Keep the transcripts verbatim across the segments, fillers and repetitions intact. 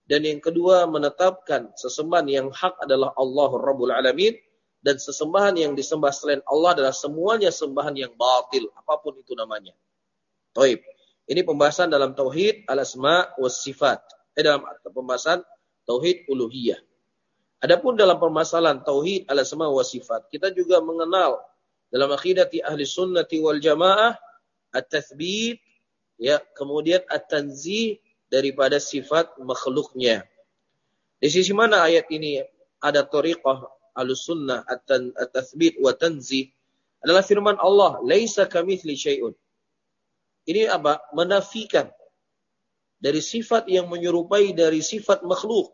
Dan yang kedua, menetapkan sesembahan yang hak adalah Allah Rabbul Alamin. Dan sesembahan yang disembah selain Allah adalah semuanya sembahan yang batil, apapun itu namanya. Taib. Ini pembahasan dalam tauhid al-asma was sifat. Eh dalam pembahasan tauhid uluhiyah. Adapun dalam permasalahan tauhid al-asma was sifat, kita juga mengenal dalam akidati ahli sunnati wal jamaah at-tatsbit, ya, kemudian at-tanzih daripada sifat makhluknya. Di sisi mana ayat ini ada thariqah Ahlussunnah at-tatsbit wa tanzih adalah firman Allah, laisa kamitsli syai'un. Ini apa? Menafikan dari sifat yang menyerupai dari sifat makhluk.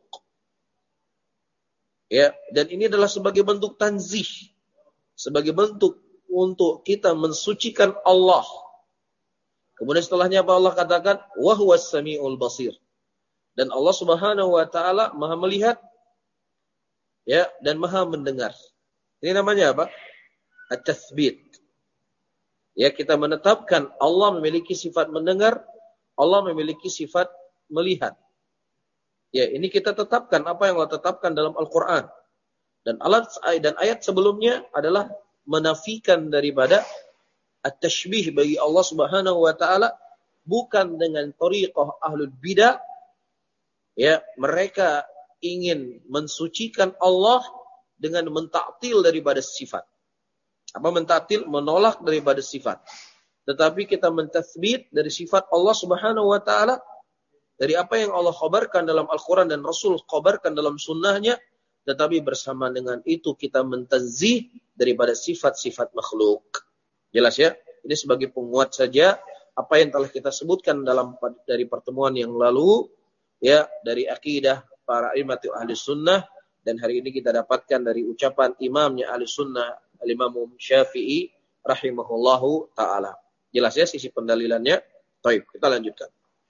Ya, dan ini adalah sebagai bentuk tanzih, sebagai bentuk untuk kita mensucikan Allah. Kemudian setelahnya apa Allah katakan? Wa huwas samiul basir. Dan Allah Subhanahu wa taala Maha melihat, ya, dan Maha mendengar. Ini namanya apa? At-tatsbit. Ya, kita menetapkan Allah memiliki sifat mendengar, Allah memiliki sifat melihat. Ya, ini kita tetapkan apa yang Allah tetapkan dalam Al-Qur'an. Dan alat dan ayat sebelumnya adalah menafikan daripada at-tashbih bagi Allah Subhanahu wa taala bukan dengan thariqah ahlul bidah. Ya, mereka ingin mensucikan Allah dengan mentaktil daripada sifat. Apa mentaktil? Menolak daripada sifat. Tetapi kita mentasbit dari sifat Allah Subhanahu wa taala, dari apa yang Allah khabarkan dalam Al-Quran dan Rasul khabarkan dalam sunnahnya, tetapi bersama dengan itu kita mentazih daripada sifat-sifat makhluk. Jelas ya? Ini sebagai penguat saja apa yang telah kita sebutkan dalam dari pertemuan yang lalu, ya, dari akidah para imam ahli sunnah, dan hari ini kita dapatkan dari ucapan imamnya ahli sunnah al-imam Syafi'i rahimahullahu ta'ala. Jelas ya sisi pendalilannya? Baik, kita lanjutkan.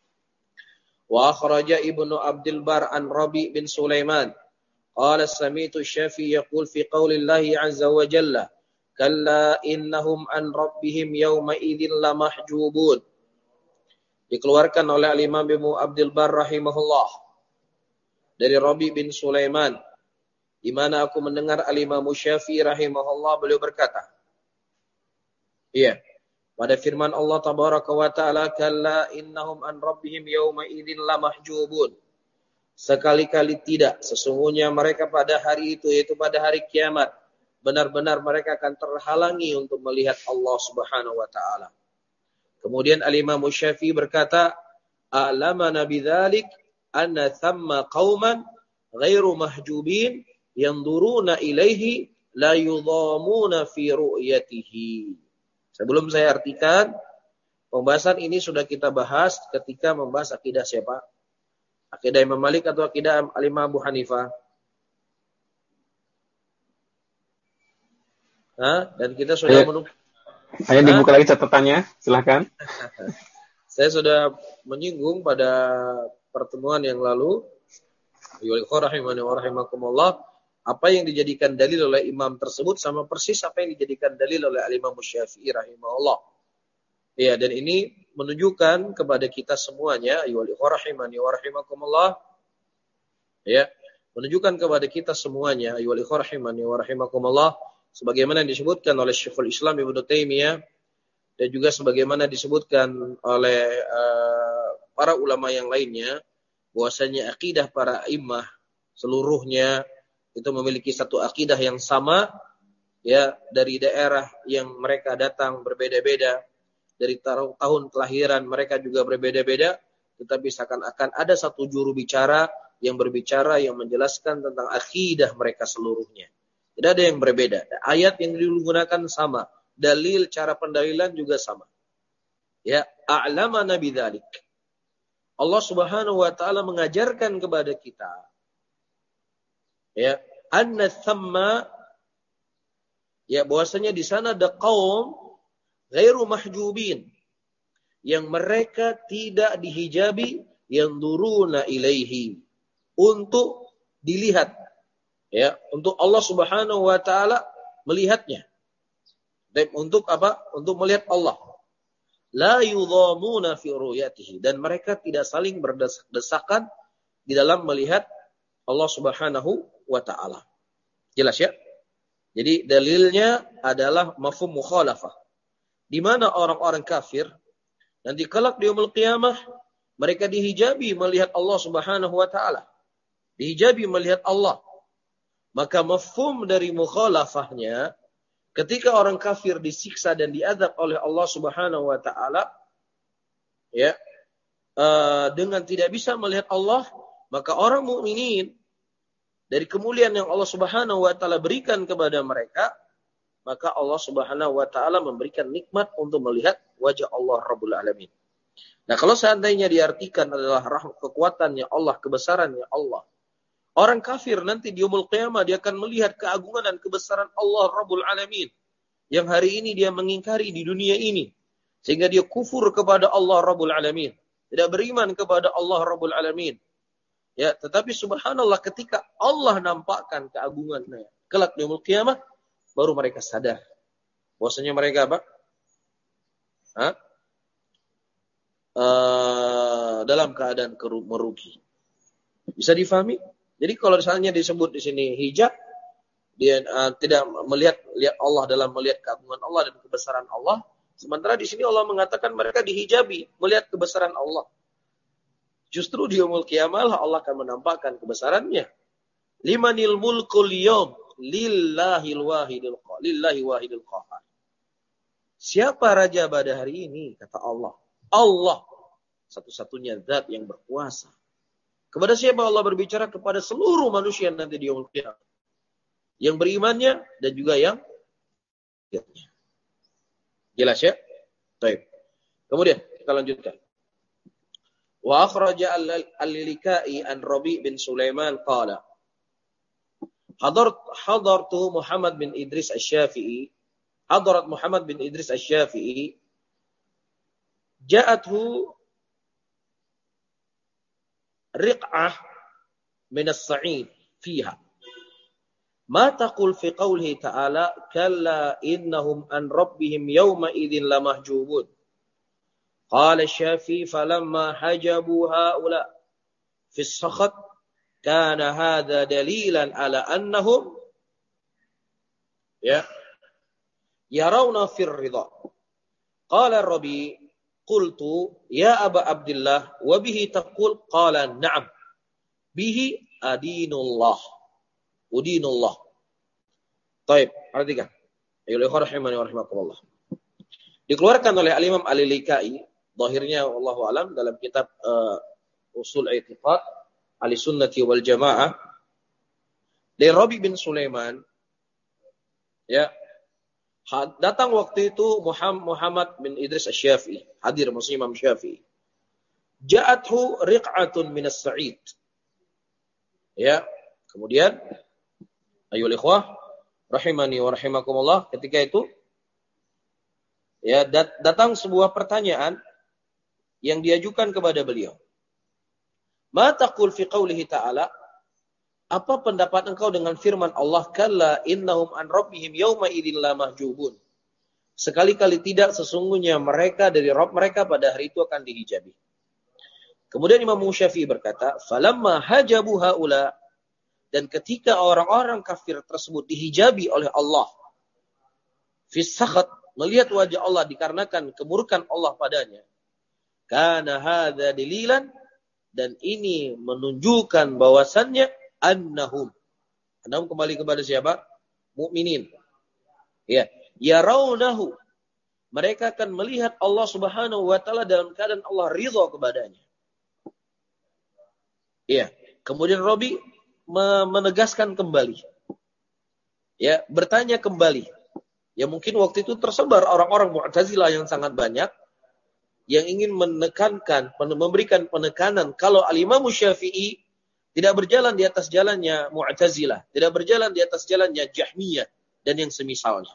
Wa akhraja Ibnu Abdul Bar an Rabi bin Sulaiman qala sami'tu Syafi'i yaqul fi qaulillahi azza wa jalla kalla innahum an rabbihim yawma idzin lamahjubun. Dikeluarkan oleh al-imam Ibnu Abdul Bar rahimahullah dari Rabi bin Sulaiman, di mana aku mendengar al-Imam Syafi'i rahimahullah beliau berkata, iya, pada firman Allah tabaraka wa taala, kalla innahum an rabbihim yawma idzin lamahjubun. Sekali-kali tidak, sesungguhnya mereka pada hari itu, yaitu pada hari kiamat, benar-benar mereka akan terhalangi untuk melihat Allah Subhanahu wa taala. Kemudian al-Imam Syafi'i berkata, a'lamana bidzalik anna thamma qauman ghairu mahjubin yanzuruna ilaihi la yudhamuna fi ru'yatihi. Sebelum saya artikan, pembahasan ini sudah kita bahas ketika membahas akidah siapa? Akidah Imam Malik atau akidah Al-Imam Abu Hanifah? Hah? Dan kita sudah menunggu. Ayo dibuka lagi catatannya, silakan. Saya sudah menyinggung pada pertemuan yang lalu, apa yang dijadikan dalil oleh imam tersebut sama persis apa yang dijadikan dalil oleh al-Imam Syafi'i rahimahullah. Ya, dan ini menunjukkan kepada kita semuanya, ya, menunjukkan kepada kita semuanya, sebagaimana yang disebutkan oleh Syekhul Islam Ibnu Taimiyah dan juga sebagaimana disebutkan oleh uh, para ulama yang lainnya, bahwasanya akidah para imam seluruhnya itu memiliki satu akidah yang sama, ya, dari daerah yang mereka datang berbeda-beda, dari tahun kelahiran mereka juga berbeda-beda, tetapi seakan-akan ada satu juru bicara yang berbicara yang menjelaskan tentang akidah mereka seluruhnya. Tidak ada yang berbeda. Ayat yang digunakan sama, dalil cara pendalilan juga sama. Ya, a'lamana bidzalik. Allah Subhanahu wa taala mengajarkan kepada kita, ya, anna thamma, ya, bahwasanya di sana ada kaum ghairu mahjubin, yang mereka tidak dihijabi, yang duruna ilaihi, untuk dilihat, ya, untuk Allah Subhanahu wa taala melihatnya. Dan untuk apa? Untuk melihat Allah. La yudhamuna fi ru'yatihi, dan mereka tidak saling berdesak-desakan di dalam melihat Allah Subhanahu wa taala. Jelas ya? Jadi dalilnya adalah mafhum mukhalafah. Di mana orang-orang kafir nanti kelak di yaumul qiyamah mereka dihijabi melihat Allah Subhanahu wa taala. Dihijabi melihat Allah. Maka mafhum dari mukhalafahnya ketika orang kafir disiksa dan diazab oleh Allah Subhanahu wa taala ya uh, dengan tidak bisa melihat Allah, maka orang mukminin dari kemuliaan yang Allah Subhanahu wa taala berikan kepada mereka, maka Allah Subhanahu wa taala memberikan nikmat untuk melihat wajah Allah Rabbul Alamin. Nah, kalau seandainya diartikan adalah rahmat kekuatannya Allah, kebesarannya Allah, orang kafir nanti di yaumul qiyamah dia akan melihat keagungan dan kebesaran Allah Rabbul Alamin yang hari ini dia mengingkari di dunia ini, sehingga dia kufur kepada Allah Rabbul Alamin, tidak beriman kepada Allah Rabbul Alamin. Ya, tetapi subhanallah ketika Allah nampakkan keagungannya kelak di yaumul qiyamah, baru mereka sadar bahwasanya mereka apa? Hah? Uh, dalam keadaan merugi. Bisa difahami? Jadi kalau misalnya disebut di sini hijab, dia uh, tidak melihat lihat Allah dalam melihat keagungan Allah dan kebesaran Allah, sementara di sini Allah mengatakan mereka dihijabi melihat kebesaran Allah. Justru di yaumul qiyamah Allah akan menampakkan kebesarannya. Limanil mulkul yawm lillahil wahidil qahar. Lillahi wahidil qahar. Siapa raja pada hari ini? Kata Allah. Allah satu-satunya zat yang berkuasa. Kepada siapa Allah berbicara? Kepada seluruh manusia nanti di yaumul qiyamah. Yang berimannya dan juga yang kafirnya. Jelas ya? Baik. Kemudian kita lanjutkan. Wa akhraja al-Lilikai an Rabi' bin Sulaiman qala Hadart hadartu Muhammad bin Idris Asy-Syafi'i hadarat Muhammad bin Idris Asy-Syafi'i ja'athu riq'ah min as-sa'id fiha ma taqul fi qawlihi ta'ala kalla innahum an rabbihim yawma idzin lamahjubun. Qala Syafi'i falamma hajabu haula fi as-sakhat kana hadha dalilan ala annahum ya yarawna fi ar-ridha. Qala Rabi qultu ya Aba Abdullah wa bihi taqul qala na'am bihi adinullah udinullah. Baik, perhatikan. Ayo rahimani wa rahimakumullah. Dikeluarkan oleh Al-Imam Al-Lilikai zahirnya wallahu alam dalam kitab uh, Usul I'tiqad Ahlussunnah wal Jamaah dari Rabi bin Sulaiman ya datang waktu itu Muhammad bin Idris Asy-Syafi'i hadir Muslim Imam Syafi'i ja'athu riq'atun min as-sa'id ya kemudian ayyuhal ikhwah rahimani wa rahimakumullah ketika itu ya dat- datang sebuah pertanyaan yang diajukan kepada beliau. Ma taqul fi qawlihi ta'ala? Apa pendapat engkau dengan firman Allah kalla innahum an rabbihim yawma idzin lamahjubun? Sekali-kali tidak sesungguhnya mereka dari Rabb mereka pada hari itu akan dihijabi. Kemudian Imam Syafi'i berkata, falamma hajabu haula dan ketika orang-orang kafir tersebut dihijabi oleh Allah fi sakhat melihat wajah Allah dikarenakan kemurkaan Allah padanya. Kana hadza dalilan dan ini menunjukkan bahwasannya annahum annahum kembali kepada siapa? Mukminin. Ya, yarawnahu mereka akan melihat Allah Subhanahu wa taala dalam keadaan Allah ridha kepadanya. Ya, kemudian Rabi menegaskan kembali. Ya, bertanya kembali. Ya mungkin waktu itu tersebar orang-orang Mu'tazilah yang sangat banyak yang ingin menekankan, memberikan penekanan kalau Al-Imam Syafi'i tidak berjalan di atas jalannya Mu'tazilah, tidak berjalan di atas jalannya Jahmiyah dan yang semisalnya.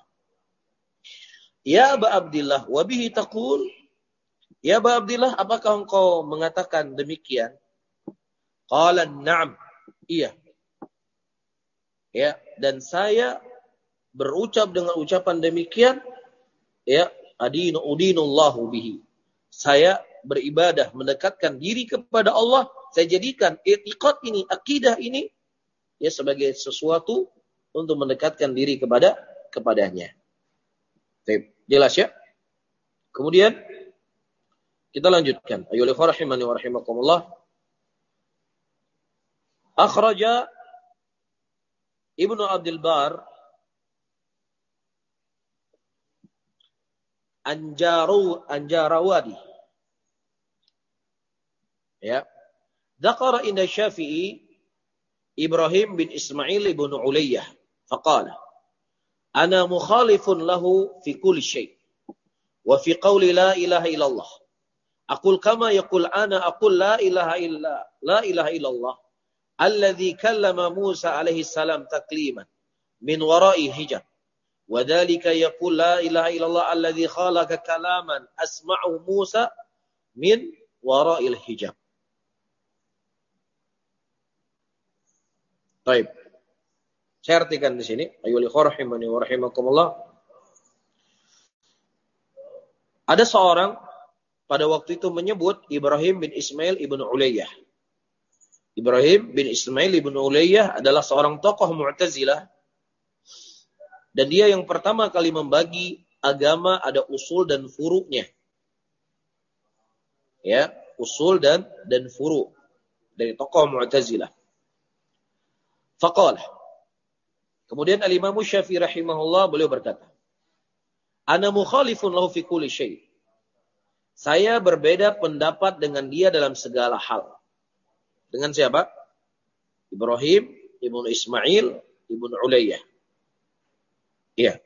Ya Aba Abdillah, wa bihi taqul? Ya Aba Abdillah, apakah engkau mengatakan demikian? Qala na'am. Iya. Ya, dan saya berucap dengan ucapan demikian, ya, adinu udinullahu bihi. Saya beribadah mendekatkan diri kepada Allah saya jadikan i'tiqad ini, akidah ini ya sebagai sesuatu untuk mendekatkan diri kepada kepadanya. Baik, jelas ya? Kemudian kita lanjutkan. Ayyuhal ikhwah rahimani wa rahimakumullah. Akhraja Ibnu Abdul Bar Anjaru Anjarawadi. Ya. Dzakara inda Syafi'i Ibrahim bin Ismail ibn Ulayyah. Faqala, ana mukhalifun lahu fi kulli syai' wa fi qawli la ilaha illallah. Aqul kama yaqul ana aqul la ilaha illa la ilaha illallah. Alladhi kallama Musa alaihi salam takliman min wara'i hijab. Wa dhalika yaqul la ilaha illallah alladhi khalaqa kalaman asma'u Musa min wara'il hijab. Baik. Saya artikan di sini, ayyuhal ikhwah rahimani wa rahimakumullah. Ada seorang pada waktu itu menyebut Ibrahim bin Ismail ibn Ulayyah. Ibrahim bin Ismail ibn Ulayyah adalah seorang tokoh Mu'tazilah. Dan dia yang pertama kali membagi agama ada usul dan furu'nya. Ya, usul dan dan furu' dari tokoh Mu'tazilah. Faqala. Kemudian Al-Imam Syafi'i rahimahullah beliau berkata, ana mukhalifun lahu fi kulli syai'. Saya berbeda pendapat dengan dia dalam segala hal. Dengan siapa? Ibrahim ibnu Ismail ibnu Ulayyah. Iya.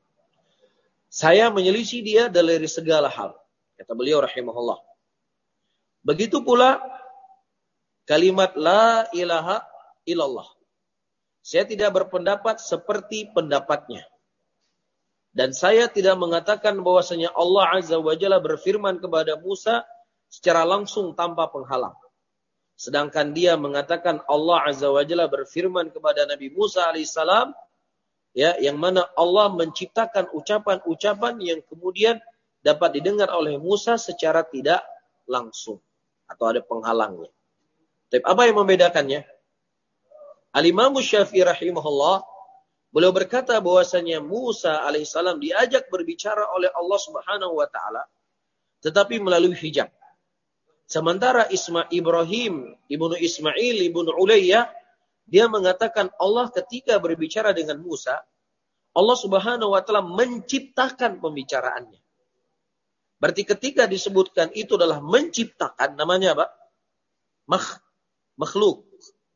Saya menyelisih dia dari segala hal. Kata beliau rahimahullah. Begitu pula kalimat la ilaha illallah. Saya tidak berpendapat seperti pendapatnya. Dan saya tidak mengatakan bahwasanya Allah Azza wa Jalla berfirman kepada Musa secara langsung tanpa penghalang. Sedangkan dia mengatakan Allah Azza wa Jalla berfirman kepada Nabi Musa alaihissalam, ya, yang mana Allah menciptakan ucapan-ucapan yang kemudian dapat didengar oleh Musa secara tidak langsung atau ada penghalangnya. Tapi apa yang membedakannya? Al-Imam Syafi'i rahimahullah beliau berkata bahwasanya Musa alaihissalam diajak berbicara oleh Allah Subhanahu wa taala tetapi melalui hijab. Sementara Isma Ibrahim ibnu Ismail ibnu Ulayyah dia mengatakan Allah ketika berbicara dengan Musa, Allah Subhanahu wa taala menciptakan pembicaraannya. Berarti ketika disebutkan itu adalah menciptakan, namanya apa? Makh, makhluk.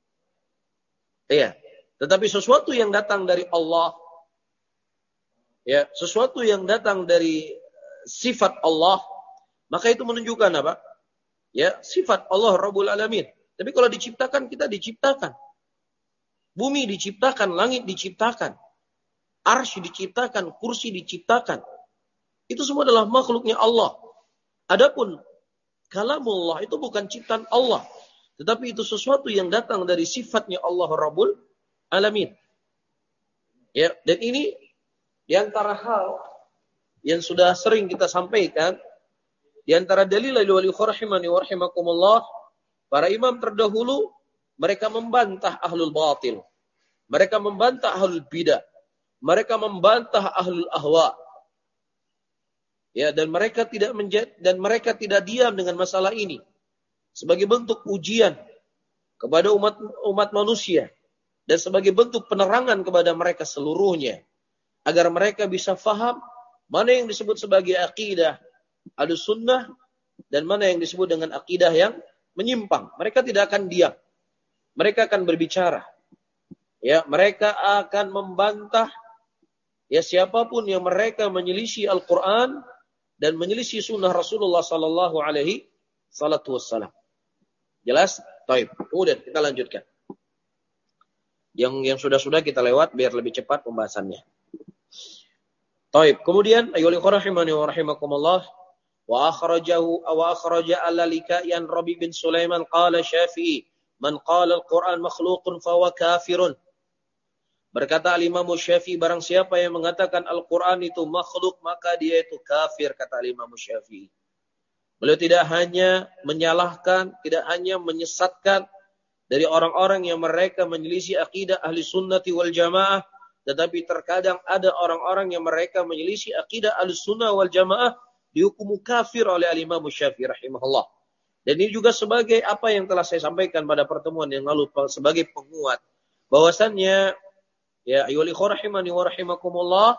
Iya. Tetapi sesuatu yang datang dari Allah, ya, sesuatu yang datang dari sifat Allah, maka itu menunjukkan apa? Ya, sifat Allah Rabbul Alamin. Tapi kalau diciptakan, kita diciptakan. Bumi diciptakan, langit diciptakan. Arsy diciptakan, kursi diciptakan. Itu semua adalah makhluknya Allah. Adapun kalamullah itu bukan ciptaan Allah. Tetapi itu sesuatu yang datang dari sifatnya Allah Rabbul Alamin. Ya, dan ini di antara hal yang sudah sering kita sampaikan, di antara dalil wal rahimani wa rahimakumullah, para imam terdahulu mereka membantah ahlul batil. Mereka membantah ahlul bidah. Mereka membantah ahlul ahwa. Ya, dan mereka tidak menjad, dan mereka tidak diam dengan masalah ini sebagai bentuk ujian kepada umat umat manusia dan sebagai bentuk penerangan kepada mereka seluruhnya agar mereka bisa faham mana yang disebut sebagai akidah Ahlussunnah dan mana yang disebut dengan akidah yang menyimpang. Mereka tidak akan diam. Mereka akan berbicara. Ya, mereka akan membantah ya siapapun yang mereka menyelisih Al-Qur'an dan menyelisih sunnah Rasulullah sallallahu alaihi wasallam. Jelas? Baik. Kemudian kita lanjutkan. Yang yang sudah-sudah kita lewat biar lebih cepat pembahasannya. Baik. Kemudian ayyuhal ikhwah rahimani wa rahimakumullah wa akhrajahu wa akhraja al-Likayan Rabi bin Sulaiman qala Syafi'i man qala al-Qur'an makhluqun fa huwa kafirun. Berkata Al-Imam Syafi'i barang siapa yang mengatakan Al-Qur'an itu makhluk maka dia itu kafir, kata Al-Imam Syafi'i. Beliau tidak hanya menyalahkan, tidak hanya menyesatkan dari orang-orang yang mereka menyelisih akidah ahli sunnati wal jamaah, tetapi terkadang ada orang-orang yang mereka menyelisih akidah ahli sunnah wal jamaah dihukum kafir oleh al-Imam Syafi'i rahimahullah. Dan ini juga sebagai apa yang telah saya sampaikan pada pertemuan yang lalu sebagai penguat bahwasannya ya ayyuhal ikhwah rahimani wa rahimakumullah,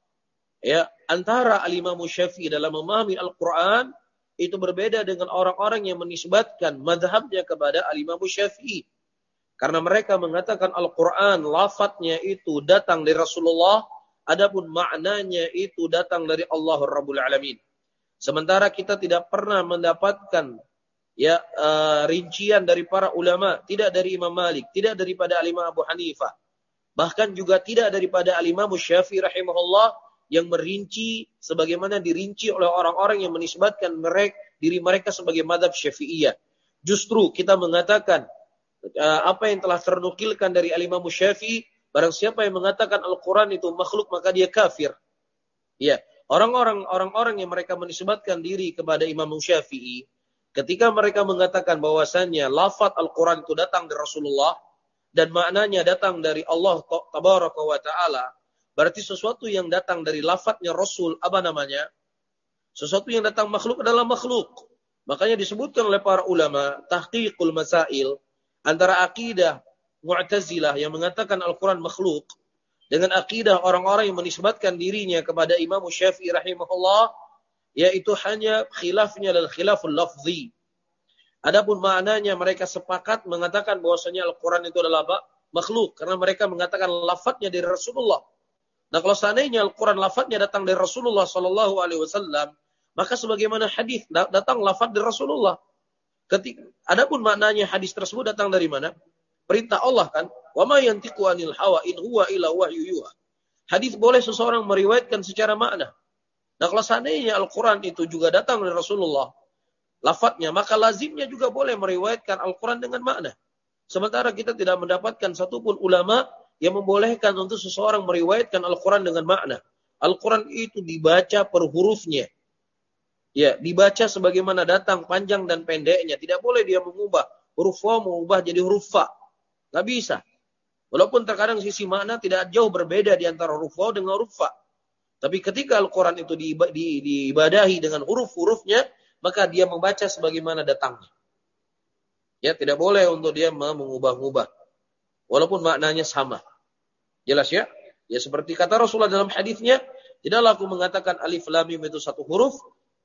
ya antara al-Imam Syafi'i dalam memahami Al-Qur'an itu berbeda dengan orang-orang yang menisbatkan mazhabnya kepada al-Imam Syafi'i. Karena mereka mengatakan Al-Qur'an lafadznya itu datang dari Rasulullah, adapun maknanya itu datang dari Allah Rabbul Alamin. Sementara kita tidak pernah mendapatkan ya uh, rincian dari para ulama, tidak dari Imam Malik, tidak daripada al-Imam Abu Hanifah, bahkan juga tidak daripada al-Imam Syafi'i rahimahullah yang merinci sebagaimana dirinci oleh orang-orang yang menisbatkan mereka diri mereka sebagai mazhab Syafi'iyah. Justru kita mengatakan uh, apa yang telah ternukilkan dari al-Imam Syafi'i, barang siapa yang mengatakan Al-Qur'an itu makhluk maka dia kafir. Ya, orang-orang orang-orang yang mereka menisbatkan diri kepada Imam Syafi'i, ketika mereka mengatakan bahwasannya lafaz Al-Quran itu datang dari Rasulullah dan maknanya datang dari Allah Tabaraka wa Ta'ala, berarti sesuatu yang datang dari lafaznya Rasul, apa namanya? Sesuatu yang datang makhluk adalah makhluk. Makanya disebutkan oleh para ulama, tahqiqul masail, antara akidah Mu'tazilah yang mengatakan Al-Quran makhluk, dengan akidah orang-orang yang menisbatkan dirinya kepada Imam Syafi'i rahimahullah, yaitu hanya khilafnya adalah khilaful lafzi. Adapun maknanya mereka sepakat mengatakan bahwasanya Al-Quran itu adalah apa? Makhluk. Karena mereka mengatakan lafadznya dari Rasulullah. Nah kalau seandainya Al-Quran lafadznya datang dari Rasulullah sallallahu alaihi wasallam, maka sebagaimana hadis datang lafadz dari Rasulullah. Ketika, adapun maknanya hadis tersebut datang dari mana? Perintah Allah kan? Wa ma yantiqu anil hawa in huwa illa wahyu yuha. Hadis boleh seseorang meriwayatkan secara makna. Nah kalau seandainya Al-Quran itu juga datang dari Rasulullah, lafadznya, maka lazimnya juga boleh meriwayatkan Al-Quran dengan makna. Sementara kita tidak mendapatkan satupun ulama yang membolehkan untuk seseorang meriwayatkan Al-Quran dengan makna. Al-Quran itu dibaca per hurufnya. Ya, dibaca sebagaimana datang panjang dan pendeknya. Tidak boleh dia mengubah huruf wa mengubah jadi huruf fa. Nggak bisa. Walaupun terkadang sisi makna tidak jauh berbeda di antara huruf wa dengan huruf fa. Tapi ketika Al-Quran itu diibadahi dengan huruf-hurufnya, maka dia membaca sebagaimana datangnya. Ya, tidak boleh untuk dia mengubah-ubah. Walaupun maknanya sama. Jelas ya? Ya seperti kata Rasulullah dalam hadisnya, tidaklah aku mengatakan alif lam mim itu satu huruf,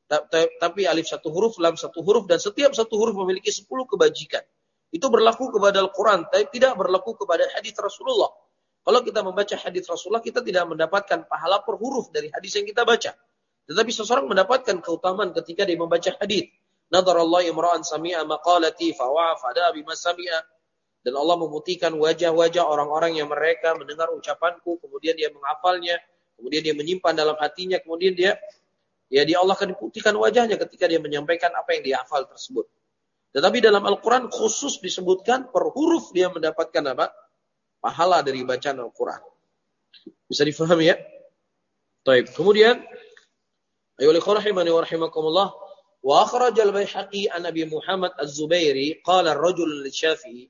tapi alif satu huruf, lam satu huruf, dan setiap satu huruf memiliki sepuluh kebajikan. Itu berlaku kepada Al-Quran, tapi tidak berlaku kepada hadis Rasulullah. Kalau kita membaca hadis Rasulullah, kita tidak mendapatkan pahala per huruf dari hadis yang kita baca. Tetapi seseorang mendapatkan keutamaan ketika dia membaca hadis. Nadarallahu imra'an sami'a maqalati fawa'afada bima sami'a. Dan Allah memutihkan wajah-wajah orang-orang yang mereka mendengar ucapanku, kemudian dia menghafalnya, kemudian dia menyimpan dalam hatinya, kemudian dia ya dia Allah akan diputihkan wajahnya ketika dia menyampaikan apa yang dia hafal tersebut. Tetapi dalam Al-Quran khusus disebutkan per huruf dia mendapatkan apa? Pahala dari bacaan Al-Quran. Bisa difahami ya? Baik. Kemudian ayyuhal ikhwah rahimani wa rahimakumullah, wa akhraj al-Baihaqi an Abi Muhammad Az-Zubairi qala ar-rajul lisy-Syafi'i.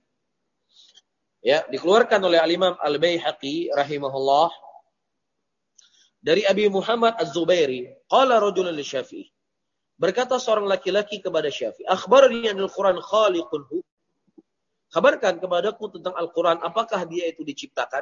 Ya, dikeluarkan oleh al-Imam Al-Baihaqi rahimahullah dari Abi Muhammad Az-Zubairi, qala rajulun lisy-Syafi'i. Berkata seorang laki-laki kepada Syafi'i, akhbarni anil Qur'an khaliqun hu. Kabarkan kepadaku tentang Al-Quran, apakah dia itu diciptakan?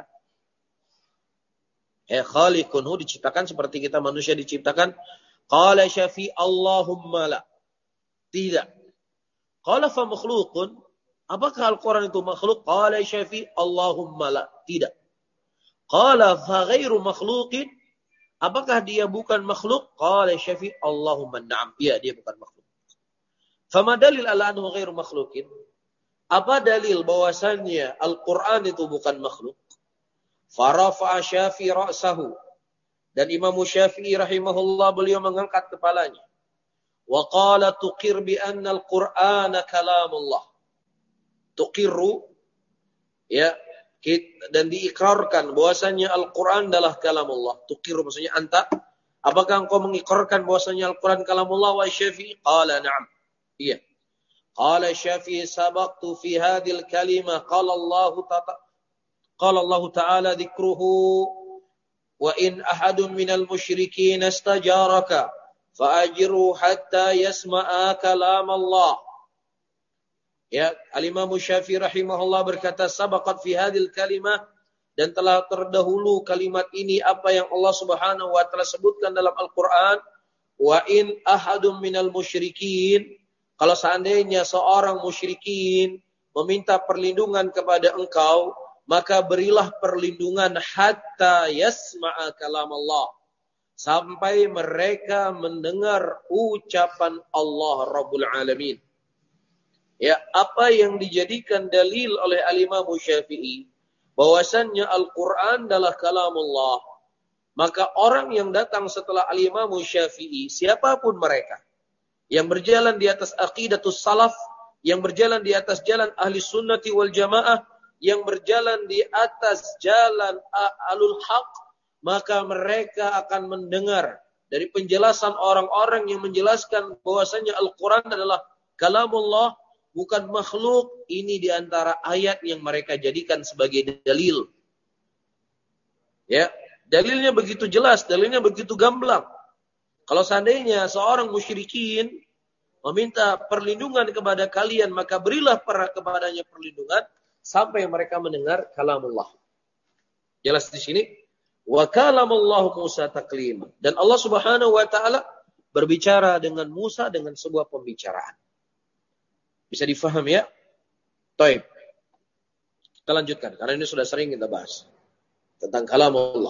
Eh, khaliqun hu, diciptakan seperti kita manusia diciptakan. Qala Syafi'i, Allahumma la. Tidak. Qala fa makhluqun, apakah Al-Quran itu makhluk? Qala Syafi'i, Allahumma la. Tidak. Qala fa ghairu makhluqin, apakah dia bukan makhluk? Qala Syafi'i, Allahumma na'am. Ya, dia bukan makhluk. Fama dalil ala anhu ghairu makhluqin? Apa dalil bahwasannya Al-Quran itu bukan makhluk? Farafa'a Syafi'i ra'sahu. Dan Imam Syafi'i rahimahullah beliau mengangkat kepalanya. Wa qala tuqir bi anna al-Qur'ana kalamullah. Tuqirru, ya, dan diikrarkan bahwasannya Al-Quran adalah kalamullah. Tuqirru maksudnya anta Apakah engkau mengikrarkan bahwasanya Al-Quran kalamullah wa Syafi'i? Qala na'am. Iya. Qala Syafi'i sabaqtu fi hadhil kalimah qala Allah ta'ala qala Allah ta'ala dzikruhu wa in ahadun minal musyrikin istajaraka fa'ajirhu hatta yasma'a kalam Allah. Ya, Al-Imam Syafi'i rahimahullah berkata sabaqat fi hadhil kalimah, dan telah terdahulu kalimat ini apa yang Allah Subhanahu wa taala sebutkan dalam Al-Qur'an, wa in ahadum minal musyrikin, kalau seandainya seorang musyrikin meminta perlindungan kepada engkau, maka berilah perlindungan hatta yasma'a kalam Allah, sampai mereka mendengar ucapan Allah Rabbul Alamin. Ya, apa yang dijadikan dalil oleh Al-Imam Syafi'i bahwasannya Al-Quran adalah kalamullah, maka orang yang datang setelah Al-Imam Syafi'i, siapapun mereka, yang berjalan di atas aqidatus salaf, yang berjalan di atas jalan ahli sunnati wal jamaah, yang berjalan di atas jalan alul haq, maka mereka akan mendengar dari penjelasan orang-orang yang menjelaskan bahwasanya Al-Quran adalah kalamullah, bukan makhluk. Ini diantara ayat yang mereka jadikan sebagai dalil. Ya, dalilnya begitu jelas, dalilnya begitu gamblang. Kalau seandainya seorang musyrikin meminta perlindungan kepada kalian, maka berilah kepadanya perlindungan sampai mereka mendengar kalamullah. Jelas di sini. Wa kalamullahu Musa taklima. Dan Allah Subhanahu wa taala berbicara dengan Musa dengan sebuah pembicaraan. Bisa difaham ya? Taib. Kita lanjutkan, karena ini sudah sering kita bahas tentang kalamullah.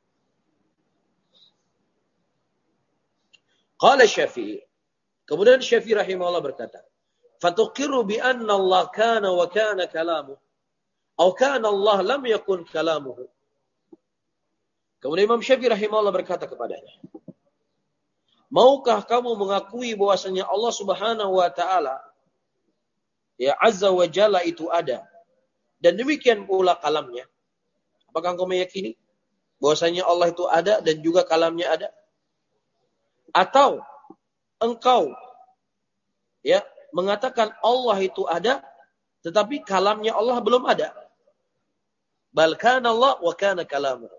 Qala Syafi'i. Kemudian Syafi'i rahimahullah berkata, fatuqiru bi anna Allah kana wa kana kalamuhu, atau kana Allah lam yakun kalamuhu. Kemudian Imam Syafi'i rahimahullah berkata kepadanya, maukah kamu mengakui bahwasanya Allah Subhanahu wa taala, ya Azza wa Jalla itu ada, dan demikian pula kalamnya? Apakah engkau meyakini bahwasanya Allah itu ada dan juga kalamnya ada? Atau engkau ya mengatakan Allah itu ada tetapi kalamnya Allah belum ada? Bal kana Allah wa kana kalamuhu.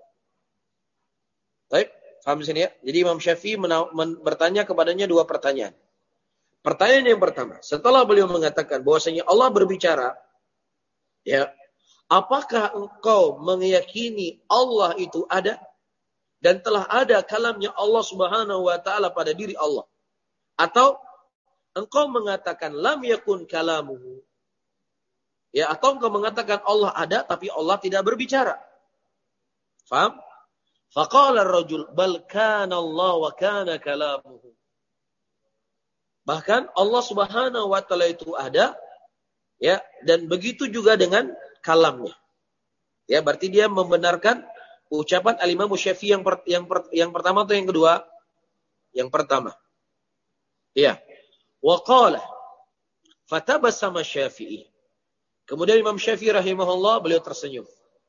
Baik, paham di sini ya? Jadi Imam Syafi'i bertanya kepadanya dua pertanyaan. Pertanyaan yang pertama, setelah beliau mengatakan bahwasanya Allah berbicara, ya, apakah engkau meyakini Allah itu ada dan telah ada kalamnya Allah Subhanahu wa taala pada diri Allah? Atau engkau mengatakan lam yakun kalamuhu? Ya, atau engkau mengatakan Allah ada tapi Allah tidak berbicara? Faham? Faqala ar-rajul bal kana Allah wa kana kalamuhu. Bahkan Allah Subhanahu wa taala itu ada, ya, dan begitu juga dengan kalamnya. Ya, berarti dia membenarkan ucapan Al-Imam Syafi'i yang per, yang per, yang pertama atau yang kedua? Yang pertama. Ya. Wa qala fatabassama Syafi'i. Kemudian Imam Syafi'i rahimahullah beliau tersenyum.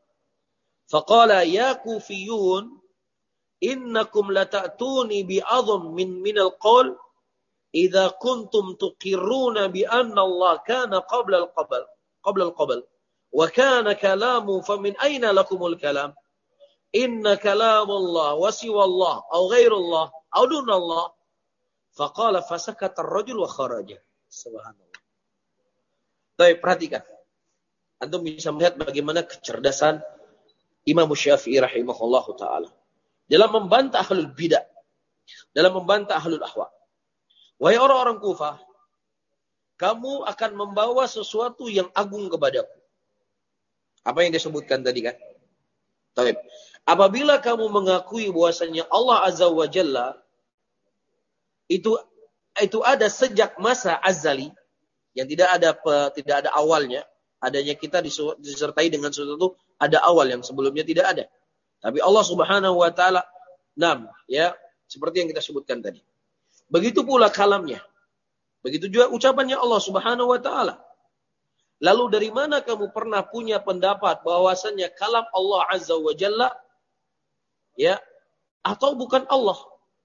Faqala ya Kufiyun innakum lata'tuni bi'adham min minal qawl idza kuntum tuqirruna bi anna Allah kana qabla al-qabl qabla al-qabl wa kana kalamu famin ayna lakumul kalam inna kalamullah wa siwa Allah aw ghairullah aw dunallah faqala fasakata ar-rajul wa kharaja. Subhanallah. Baik, perhatikan. Antum bisa melihat bagaimana kecerdasan Imam Syafi'i rahimahullahu taala dalam membantah ahlul bidah, dalam membantah ahlul ahwa. Wahai orang-orang Kufah, kamu akan membawa sesuatu yang agung kepadaku. Apa yang disebutkan tadi kan? Taib. Apabila kamu mengakui bahwasanya Allah Azza wa Jalla itu itu ada sejak masa azali, yang tidak ada tidak ada awalnya, adanya kita disertai dengan sesuatu ada awal yang sebelumnya tidak ada. Tapi Allah Subhanahu wa taala enam, ya, seperti yang kita sebutkan tadi. Begitu pula kalamnya. Begitu juga ucapannya Allah Subhanahu wa taala. Lalu dari mana kamu pernah punya pendapat bahwasannya kalam Allah Azza wa Jalla, ya, atau bukan Allah?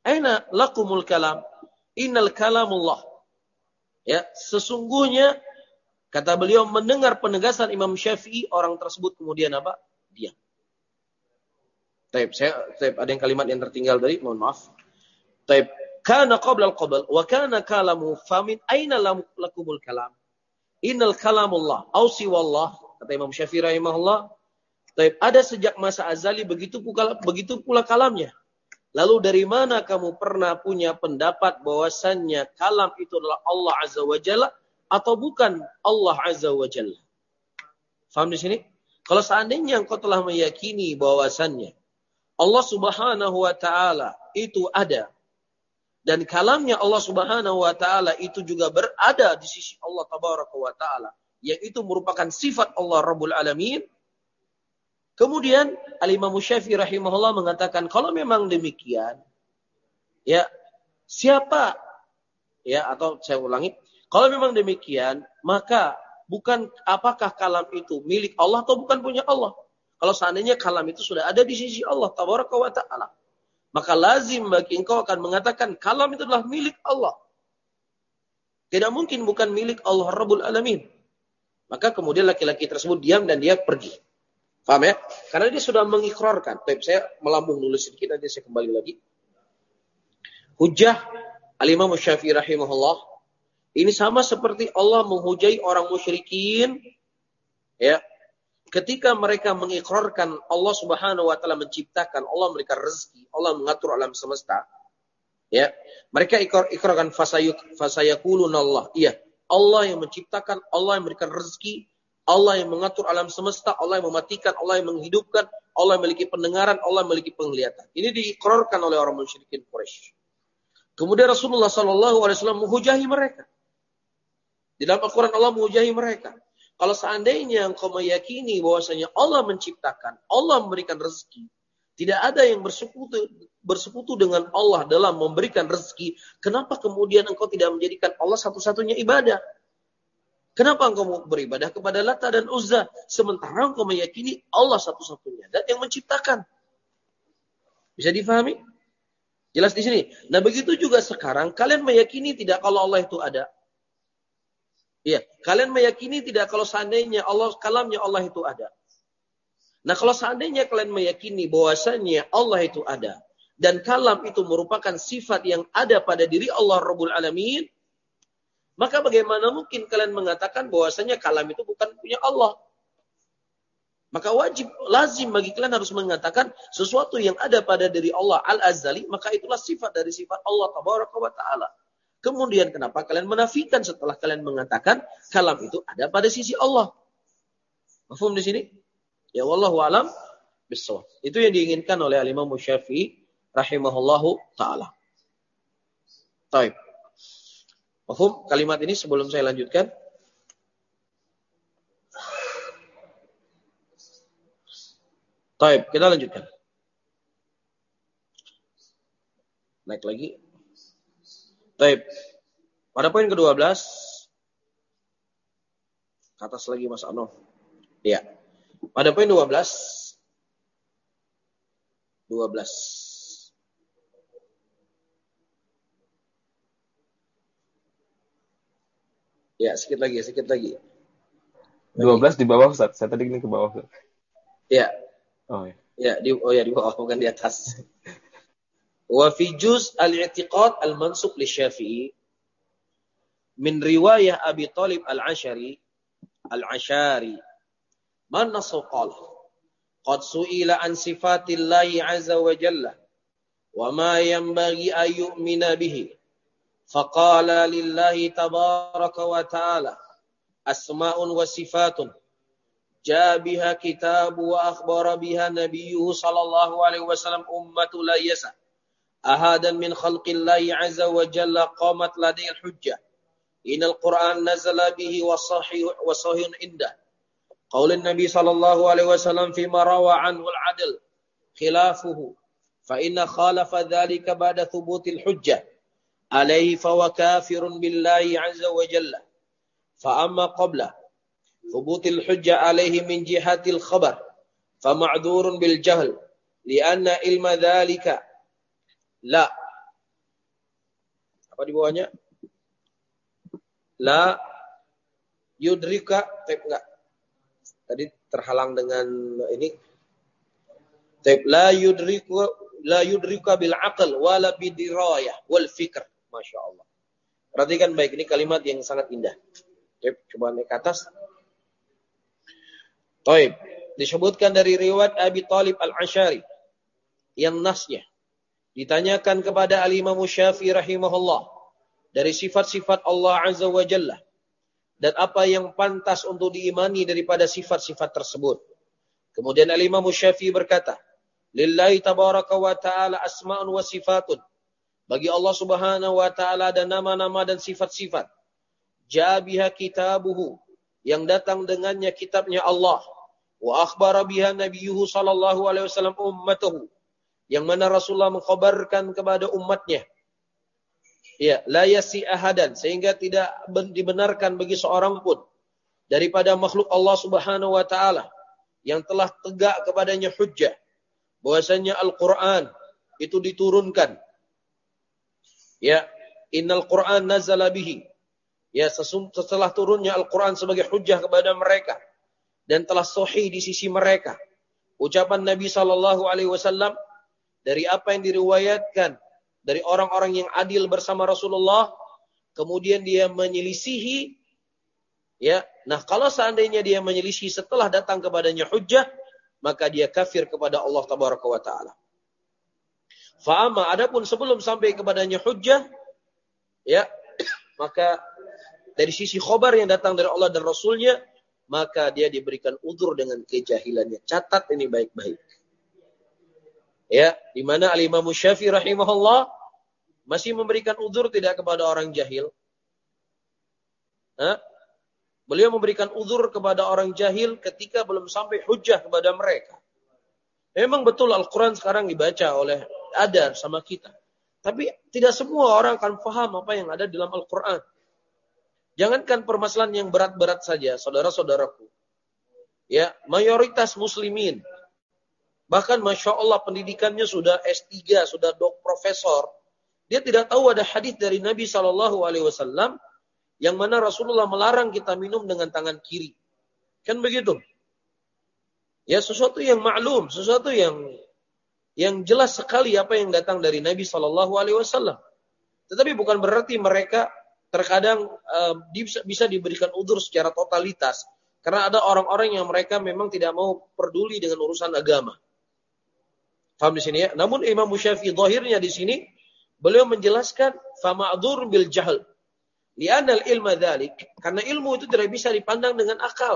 Aina lakumul kalam? Innal kalamullah. Ya, sesungguhnya kata beliau mendengar penegasan Imam Syafi'i, orang tersebut kemudian apa? Diam. Taib, saya taib, ada yang kalimat yang tertinggal tadi, mohon maaf. Taib, kana qabla al-qabl wa kana kalamu famin aina lakumul kalam? Innal kalamullah au siwallah, kata Imam Syafi'i rahimahullah. Taib, ada sejak masa azali begitu pula, begitu pula kalamnya. Lalu dari mana kamu pernah punya pendapat bahwasannya kalam itu adalah Allah Azza wa Jalla atau bukan Allah Azza wa Jalla? Faham di sini? Kalau seandainya engkau telah meyakini bahwasannya Allah Subhanahu wa taala itu ada dan kalamnya Allah Subhanahu wa taala itu juga berada di sisi Allah Tabaraka wa taala, yang itu merupakan sifat Allah Rabbul Alamin. Kemudian Al-Imam Syafi'i rahimahullah mengatakan, kalau memang demikian, ya siapa, ya atau saya ulangi, kalau memang demikian, maka bukan apakah kalam itu milik Allah atau bukan punya Allah? Kalau seandainya kalam itu sudah ada di sisi Allah Tabaraka wa ta'ala, maka lazim bagi engkau akan mengatakan kalam itu adalah milik Allah. Tidak mungkin bukan milik Allah Rabbul Alamin. Maka kemudian laki-laki tersebut diam dan dia pergi. Paham ya? Karena dia sudah mengikrarkan. Baik, saya melambung nulis sedikit, nanti saya kembali lagi. Hujjah Al-Imam Syafi'i rahimahullah. Ini sama seperti Allah menghujai orang musyrikin. Ya. Ketika mereka mengikrarkan Allah Subhanahu wa taala menciptakan, Allah memberikan rezeki, Allah mengatur alam semesta. Ya. Mereka ikrar, ikrarkan fasayuk fasayakuluna Allah. Iya, Allah yang menciptakan, Allah yang memberikan rezeki, Allah yang mengatur alam semesta, Allah yang mematikan, Allah yang menghidupkan, Allah yang memiliki pendengaran, Allah yang memiliki penglihatan. Ini diikrarkan oleh orang musyrikin Quraisy. Kemudian Rasulullah sallallahu alaihi wasallam menghujahi mereka. Di dalam Al-Quran Allah menghujahi mereka. Kalau seandainya engkau meyakini bahwasanya Allah menciptakan, Allah memberikan rezeki, tidak ada yang bersekutu, bersekutu dengan Allah dalam memberikan rezeki, kenapa kemudian engkau tidak menjadikan Allah satu-satunya ibadah? Kenapa engkau beribadah kepada Lata dan Uzza, sementara engkau meyakini Allah satu-satunya dan yang menciptakan? Bisa difahami? Jelas di sini. Nah, begitu juga sekarang kalian meyakini tidak kalau Allah itu ada? Iya, kalian meyakini tidak kalau seandainya Allah, kalamnya Allah itu ada? Nah, kalau seandainya kalian meyakini bahwasannya Allah itu ada dan kalam itu merupakan sifat yang ada pada diri Allah Rabbul Alamin, maka bagaimana mungkin kalian mengatakan bahwasanya kalam itu bukan punya Allah? Maka wajib, lazim bagi kalian harus mengatakan sesuatu yang ada pada diri Allah Al-Azali, maka itulah sifat dari sifat Allah Tabaraka wa Ta'ala. Kemudian kenapa kalian menafikan setelah kalian mengatakan kalam itu ada pada sisi Allah? Mafhum di sini? Ya wallahu alam bissawab. Itu yang diinginkan oleh Al-Imam Syafi'i rahimahullahu ta'ala. Baik. Mafhum kalimat ini sebelum saya lanjutkan? Baik, kita lanjutkan. Naik lagi. Baik. Pada poin kedua belas. Ke atas lagi Mas Ano. Iya. Pada poin dua belas. dua belas. Ya, sedikit lagi, sedikit lagi. dua belas di bawah, Ustaz. Saya tadi ini ke bawah, Ustaz. Ya. Oh, ya. Ya, di oh ya di bawah, bukan di atas. Wa fi juz al-i'tiqad al-mansub li Syafi'i min riwayah Abi Thalib al-Ashari al-Ashari man nasu qala qad su'ila an sifatillahi azza wa jalla wa ma yanbaghi an yu'mina bihi faqala lillahi tabaraka wa ta'ala asma'un wa sifatun jaa biha kitabu wa akhbara biha nabiyyuhu sallallahu alaihi wasallam ummatu la yasa ahadan min khalqillahi azza wa jalla qamat ladai al-hujjah inal Qur'an nazala bihi wa sahih wa sahihun indah qaulun nabi sallallahu alaihi wasallam fi ma rawa anhu al-adl khilafuhu fa inna khalafa dhalika ba'da thubutil hujjah alayhi fa wa kafirun billahi azza wa jalla fa amma qabla thubutil hujjah alayhi min jihatil khabar fa ma'dzurun bil jahl lianna ilma dhalika la Apa di bawahnya? La yudrika, taib enggak? Tadi terhalang dengan ini. Taib la yudrika la yudrika bil aql wala bidirayah wal fikr. Masya Allah. Perhatikan baik, ini kalimat yang sangat indah. Taib, coba naik ke atas. Taib. Disebutkan dari riwayat Abi Talib Al-Ashari yang nasnya ditanyakan kepada Al-Imam Syafi'i rahimahullah dari sifat-sifat Allah Azza wa Jalla dan apa yang pantas untuk diimani daripada sifat-sifat tersebut. Kemudian Al-Imam Syafi'i berkata, Lillahi tabaraka wa ta'ala asma'un wa sifatun. Bagi Allah Subhanahu wa ta'ala ada nama-nama dan sifat-sifat. Jabiha kitabuhu, yang datang dengannya kitabnya Allah. Wa akhbara biha nabiyuhu sallallahu alaihi wasallam ummatahu, yang mana Rasulullah mengkhabarkan kepada umatnya. Ya, la yasi ahadan, sehingga tidak dibenarkan bagi seorang pun daripada makhluk Allah Subhanahu wa taala yang telah tegak kepadanya hujjah bahwasanya Al-Qur'an itu diturunkan. Ya, innal Qur'an nazala bihi. Ya, setelah turunnya Al-Qur'an sebagai hujjah kepada mereka dan telah sahih di sisi mereka. Ucapan Nabi sallallahu alaihi wasallam dari apa yang diriwayatkan dari orang-orang yang adil bersama Rasulullah, kemudian dia menyelisihi, ya. Nah, kalau seandainya dia menyelisihi setelah datang kepadanya hujjah, maka dia kafir kepada Allah tabaraka wa taala. Fa'ama, adapun sebelum sampai kepadanya hujjah, ya, maka dari sisi khobar yang datang dari Allah dan Rasulnya, maka dia diberikan udzur dengan kejahilannya. Catat ini baik-baik. Ya, di mana Al-Imam Syafi'i rahimahullah masih memberikan udzur tidak kepada orang jahil? Hah? Beliau memberikan udzur kepada orang jahil ketika belum sampai hujjah kepada mereka. Memang betul Al-Quran sekarang dibaca oleh ada sama kita. Tapi tidak semua orang akan paham apa yang ada dalam Al-Quran. Jangankan permasalahan yang berat-berat saja, saudara-saudaraku. Ya, mayoritas muslimin, bahkan Masya Allah pendidikannya sudah S tiga, sudah dok profesor. Dia tidak tahu ada hadis dari Nabi shallallahu alaihi wasallam yang mana Rasulullah melarang kita minum dengan tangan kiri. Kan begitu? Ya, sesuatu yang maklum, sesuatu yang yang jelas sekali apa yang datang dari Nabi shallallahu alaihi wasallam. Tetapi bukan berarti mereka terkadang uh, bisa, bisa diberikan udzur secara totalitas. Karena ada orang-orang yang mereka memang tidak mau peduli dengan urusan agama. Faham di sini ya? Namun Imam Syafi'i zahirnya di sini beliau menjelaskan fama'dzur bil jahl. Li'anal ilma dzalik, karena ilmu itu tidak bisa dipandang dengan akal.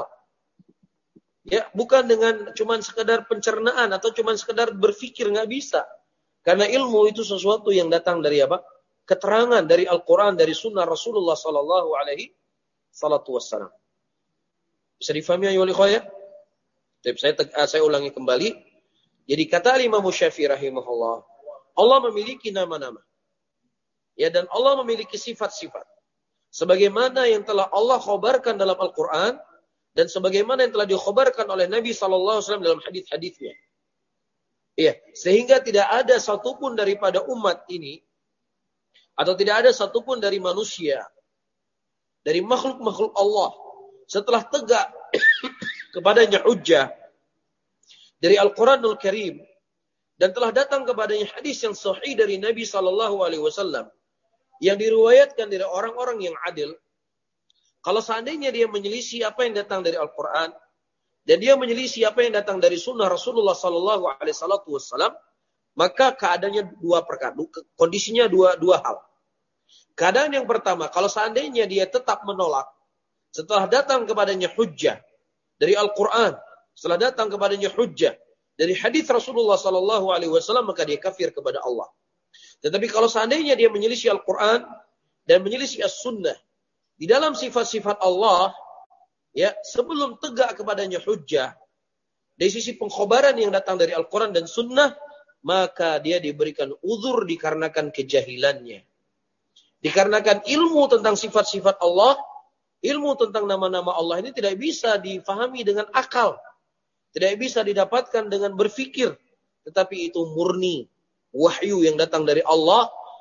Ya, bukan dengan cuman sekedar pencernaan atau cuman sekedar berpikir, enggak bisa. Karena ilmu itu sesuatu yang datang dari apa? Keterangan dari Al-Quran, dari sunnah Rasulullah sallallahu alaihi wasallam. Bisa difahami ya wali khoya? Saya, saya ulangi kembali. Jadi kata Imam Syafi'i rahimahullah, Allah memiliki nama-nama. Ya, dan Allah memiliki sifat-sifat. Sebagaimana yang telah Allah khabarkan dalam Al-Quran, dan sebagaimana yang telah dikhabarkan oleh Nabi sallallahu alaihi wasallam dalam hadis-hadisnya. Iya, sehingga tidak ada satupun daripada umat ini, atau tidak ada satupun dari manusia, dari makhluk-makhluk Allah, setelah tegak kepadanya hujjah dari Al-Quranul Karim, dan telah datang kepadanya hadis yang sahih dari Nabi sallallahu alaihi wasallam, yang diriwayatkan dari orang-orang yang adil, kalau seandainya dia menyelisih apa yang datang dari Al-Quran, dan dia menyelisih apa yang datang dari sunnah Rasulullah sallallahu alaihi wasallam, maka keadaannya dua perkara, kondisinya dua dua hal. Keadaan yang pertama, kalau seandainya dia tetap menolak, setelah datang kepadanya hujjah dari Al-Quran, setelah datang kepadanya hujjah dari hadis Rasulullah sallallahu alaihi wasallam, maka dia kafir kepada Allah. Tetapi kalau seandainya dia menyelisih Al-Quran dan menyelisih As-Sunnah di dalam sifat-sifat Allah, ya, sebelum tegak kepadanya hujjah dari sisi pengkhabaran yang datang dari Al-Quran dan Sunnah, maka dia diberikan uzur dikarenakan kejahilannya. Dikarenakan ilmu tentang sifat-sifat Allah, ilmu tentang nama-nama Allah ini tidak bisa difahami dengan akal. Tidak bisa didapatkan dengan berfikir. Tetapi itu murni wahyu yang datang dari Allah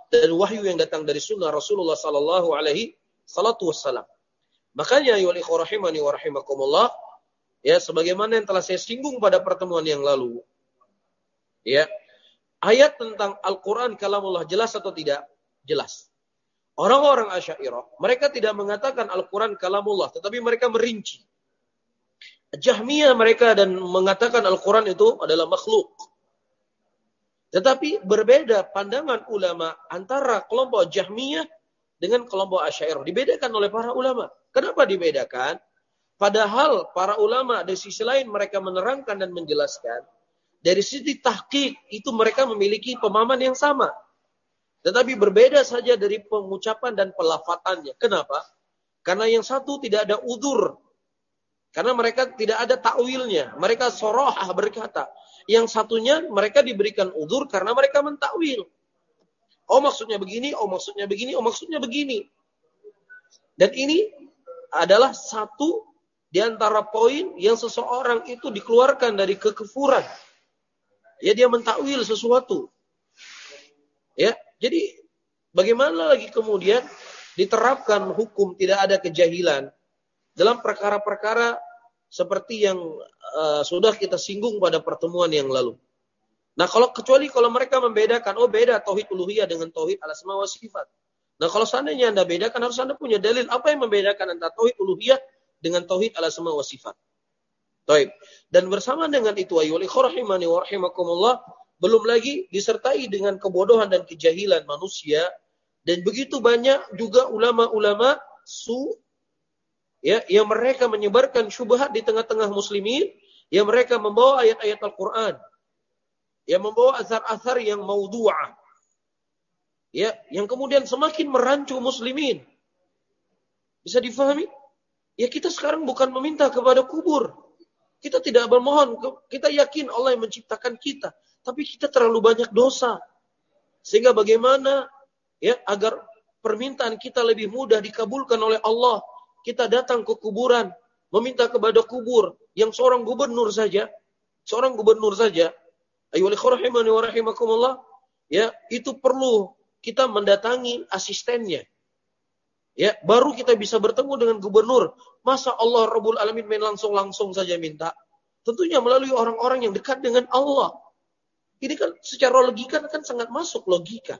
dan wahyu yang datang dari sunnah Rasulullah sallallahu alaihi wasallam. Makanya ya ikhwah rahimani wa rahimakumullah, ya sebagaimana yang telah saya singgung pada pertemuan yang lalu, ya, ayat tentang Al-Qur'an kalamullah jelas atau tidak? Jelas. Orang-orang Asy'ariyah, mereka tidak mengatakan Al-Qur'an kalamullah, tetapi mereka merinci. Jahmiyah mereka dan mengatakan Al-Qur'an itu adalah makhluk. Tetapi berbeda pandangan ulama antara kelompok Jahmiyah dengan kelompok Asy'ariyah. Dibedakan oleh para ulama. Kenapa dibedakan? Padahal para ulama dari sisi lain mereka menerangkan dan menjelaskan. Dari sisi tahqiq itu mereka memiliki pemahaman yang sama. Tetapi berbeda saja dari pengucapan dan pelafatannya. Kenapa? Karena yang satu tidak ada udzur. Karena mereka tidak ada takwilnya. Mereka sorohah berkata. Yang satunya mereka diberikan udzur karena mereka mentakwil. Oh maksudnya begini, oh maksudnya begini, oh maksudnya begini. Dan ini adalah satu di antara poin yang seseorang itu dikeluarkan dari kekufuran. Ya dia mentakwil sesuatu. Ya, jadi bagaimana lagi kemudian diterapkan hukum tidak ada kejahilan dalam perkara-perkara seperti yang uh, sudah kita singgung pada pertemuan yang lalu. Nah, kalau kecuali kalau mereka membedakan, oh beda tauhid uluhiyah dengan tauhid al-asma wa sifat. Nah, kalau seandainya Anda bedakan, harus Anda punya dalil apa yang membedakan antara tauhid uluhiyah dengan tauhid al-asma wa sifat. Baik. Dan bersama dengan itu ayyuhal ikhwah rahimani wa rahimakumullah, belum lagi disertai dengan kebodohan dan kejahilan manusia dan begitu banyak juga ulama-ulama su ya yang mereka menyebarkan syubhat di tengah-tengah muslimin, yang mereka membawa ayat-ayat Al-Qur'an, yang membawa azhar-azhar yang maudhu'ah. Ya, yang kemudian semakin merancu muslimin. Bisa difahami? Ya kita sekarang bukan meminta kepada kubur. Kita tidak bermohon, kita yakin Allah yang menciptakan kita, tapi kita terlalu banyak dosa. Sehingga bagaimana ya agar permintaan kita lebih mudah dikabulkan oleh Allah, kita datang ke kuburan, meminta kepada kubur yang seorang gubernur saja, seorang gubernur saja, ayyuhal ikhwah rahimani wa rahimakumullah, ya, itu perlu kita mendatangi asistennya. Ya, baru kita bisa bertemu dengan gubernur. Masa Allah Rabbul Alamin main langsung-langsung saja minta? Tentunya melalui orang-orang yang dekat dengan Allah. Ini kan secara logika kan sangat masuk logika.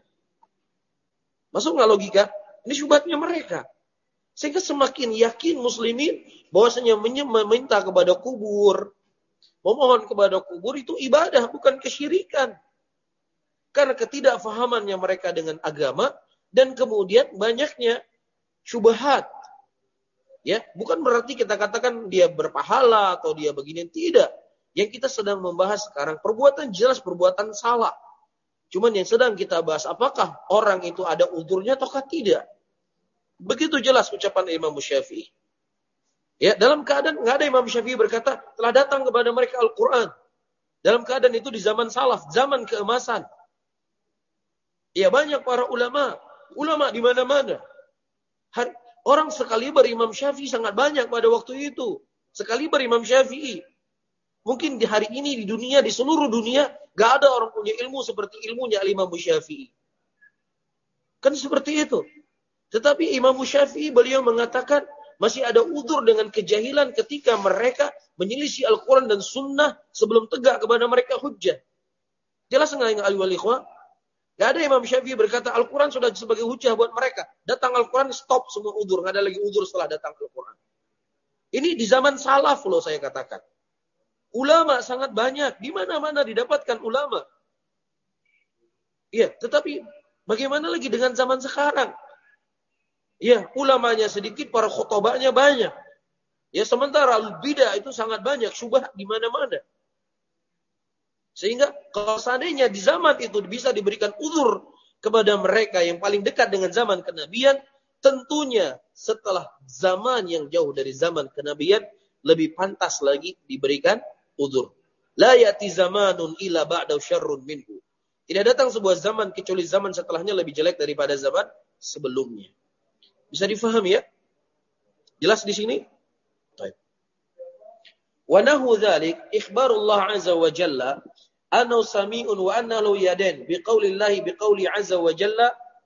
Masuk nggak logika? Ini syubhatnya mereka. Sehingga semakin yakin muslimin bahwasanya meminta kepada kubur, memohon kepada kubur itu ibadah, bukan kesyirikan. Karena ketidakfahamannya mereka dengan agama dan kemudian banyaknya syubhat. Ya, bukan berarti kita katakan dia berpahala atau dia begini, tidak. Yang kita sedang membahas sekarang perbuatan jelas perbuatan salah. Cuman yang sedang kita bahas apakah orang itu ada uzurnya ataukah tidak. Begitu jelas ucapan Imam Syafi'i. Ya, dalam keadaan enggak ada Imam Syafi'i berkata telah datang kepada mereka Al-Qur'an. Dalam keadaan itu di zaman salaf, zaman keemasan. Ya, banyak para ulama, ulama di mana-mana. Orang sekaliber Imam Syafi'i sangat banyak pada waktu itu. Sekaliber Imam Syafi'i. Mungkin di hari ini di dunia, di seluruh dunia, enggak ada orang punya ilmu seperti ilmunya Imam Syafi'i. Kan seperti itu. Tetapi Imam Syafi'i beliau mengatakan masih ada uzur dengan kejahilan ketika mereka menyelisih Al-Quran dan Sunnah sebelum tegak kepada mereka hujjah. Jelas enggak yang ayyuhal ikhwah? Enggak ada Imam Syafi'i berkata Al-Quran sudah sebagai hujjah buat mereka. Datang Al-Quran stop semua uzur, enggak ada lagi uzur setelah datang Al-Quran. Ini di zaman salaf loh saya katakan. Ulama sangat banyak, di mana-mana didapatkan ulama. Iya, tetapi bagaimana lagi dengan zaman sekarang? Ya, ulamanya sedikit, para khutbahnya banyak. Ya, sementara al-bidah itu sangat banyak, syubhat di mana-mana. Sehingga kalau seandainya di zaman itu bisa diberikan uzur kepada mereka yang paling dekat dengan zaman kenabian, tentunya setelah zaman yang jauh dari zaman kenabian, lebih pantas lagi diberikan uzur. La ya'ti zamanun illa ba'dahu syarrun minhu. Tidak datang sebuah zaman kecuali zaman setelahnya lebih jelek daripada zaman sebelumnya. Bisa difahami ya? Jelas di sini? Baik. Wa nahu dzalik ikhbarullah azza wa jalla annahu sami'un wa anna lahu yadan biqaulillahi biqauli azza wa jalla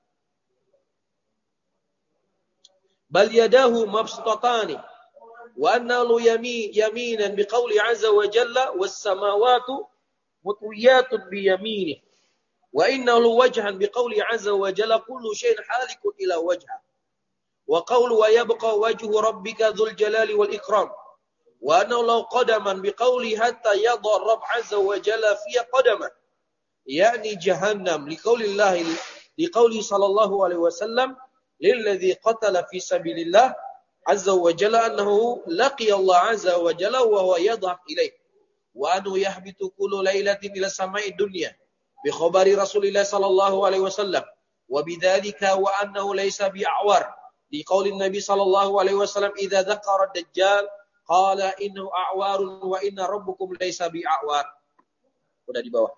bal yadahu mabsutatani wa anna lu yami yaminan biqauli azza wa jalla was samawati mutwiyatun bi yaminih wa inna lu wajhan biqauli azza wa jalla kullu shay'in halikun ila wajha wa qawlu wa yabqa wajhu rabbika dzul jalali wal ikram wa anna law qadaman biqauli hatta yadha rabb azza wa jalla fi qadamah yakni jahannam liqaulillahi liqauli sallallahu alaihi wasallam lilladzi qatala fi sabilillah azza wa jalla annahu laqiya Allah azza wa jalla wa huwa yadhhab ilayhi wa anhu yahbitu kullu lailatin ila samai dunya bi khabari Rasulillah sallallahu alaihi wasallam wa bidzalika wa annahu laysa bi'awar liqauli Nabi sallallahu alaihi wasallam idza dzakara ad-dajjal qala innahu a'warun wa inna rabbukum laysa bi'awar. Udah di bawah.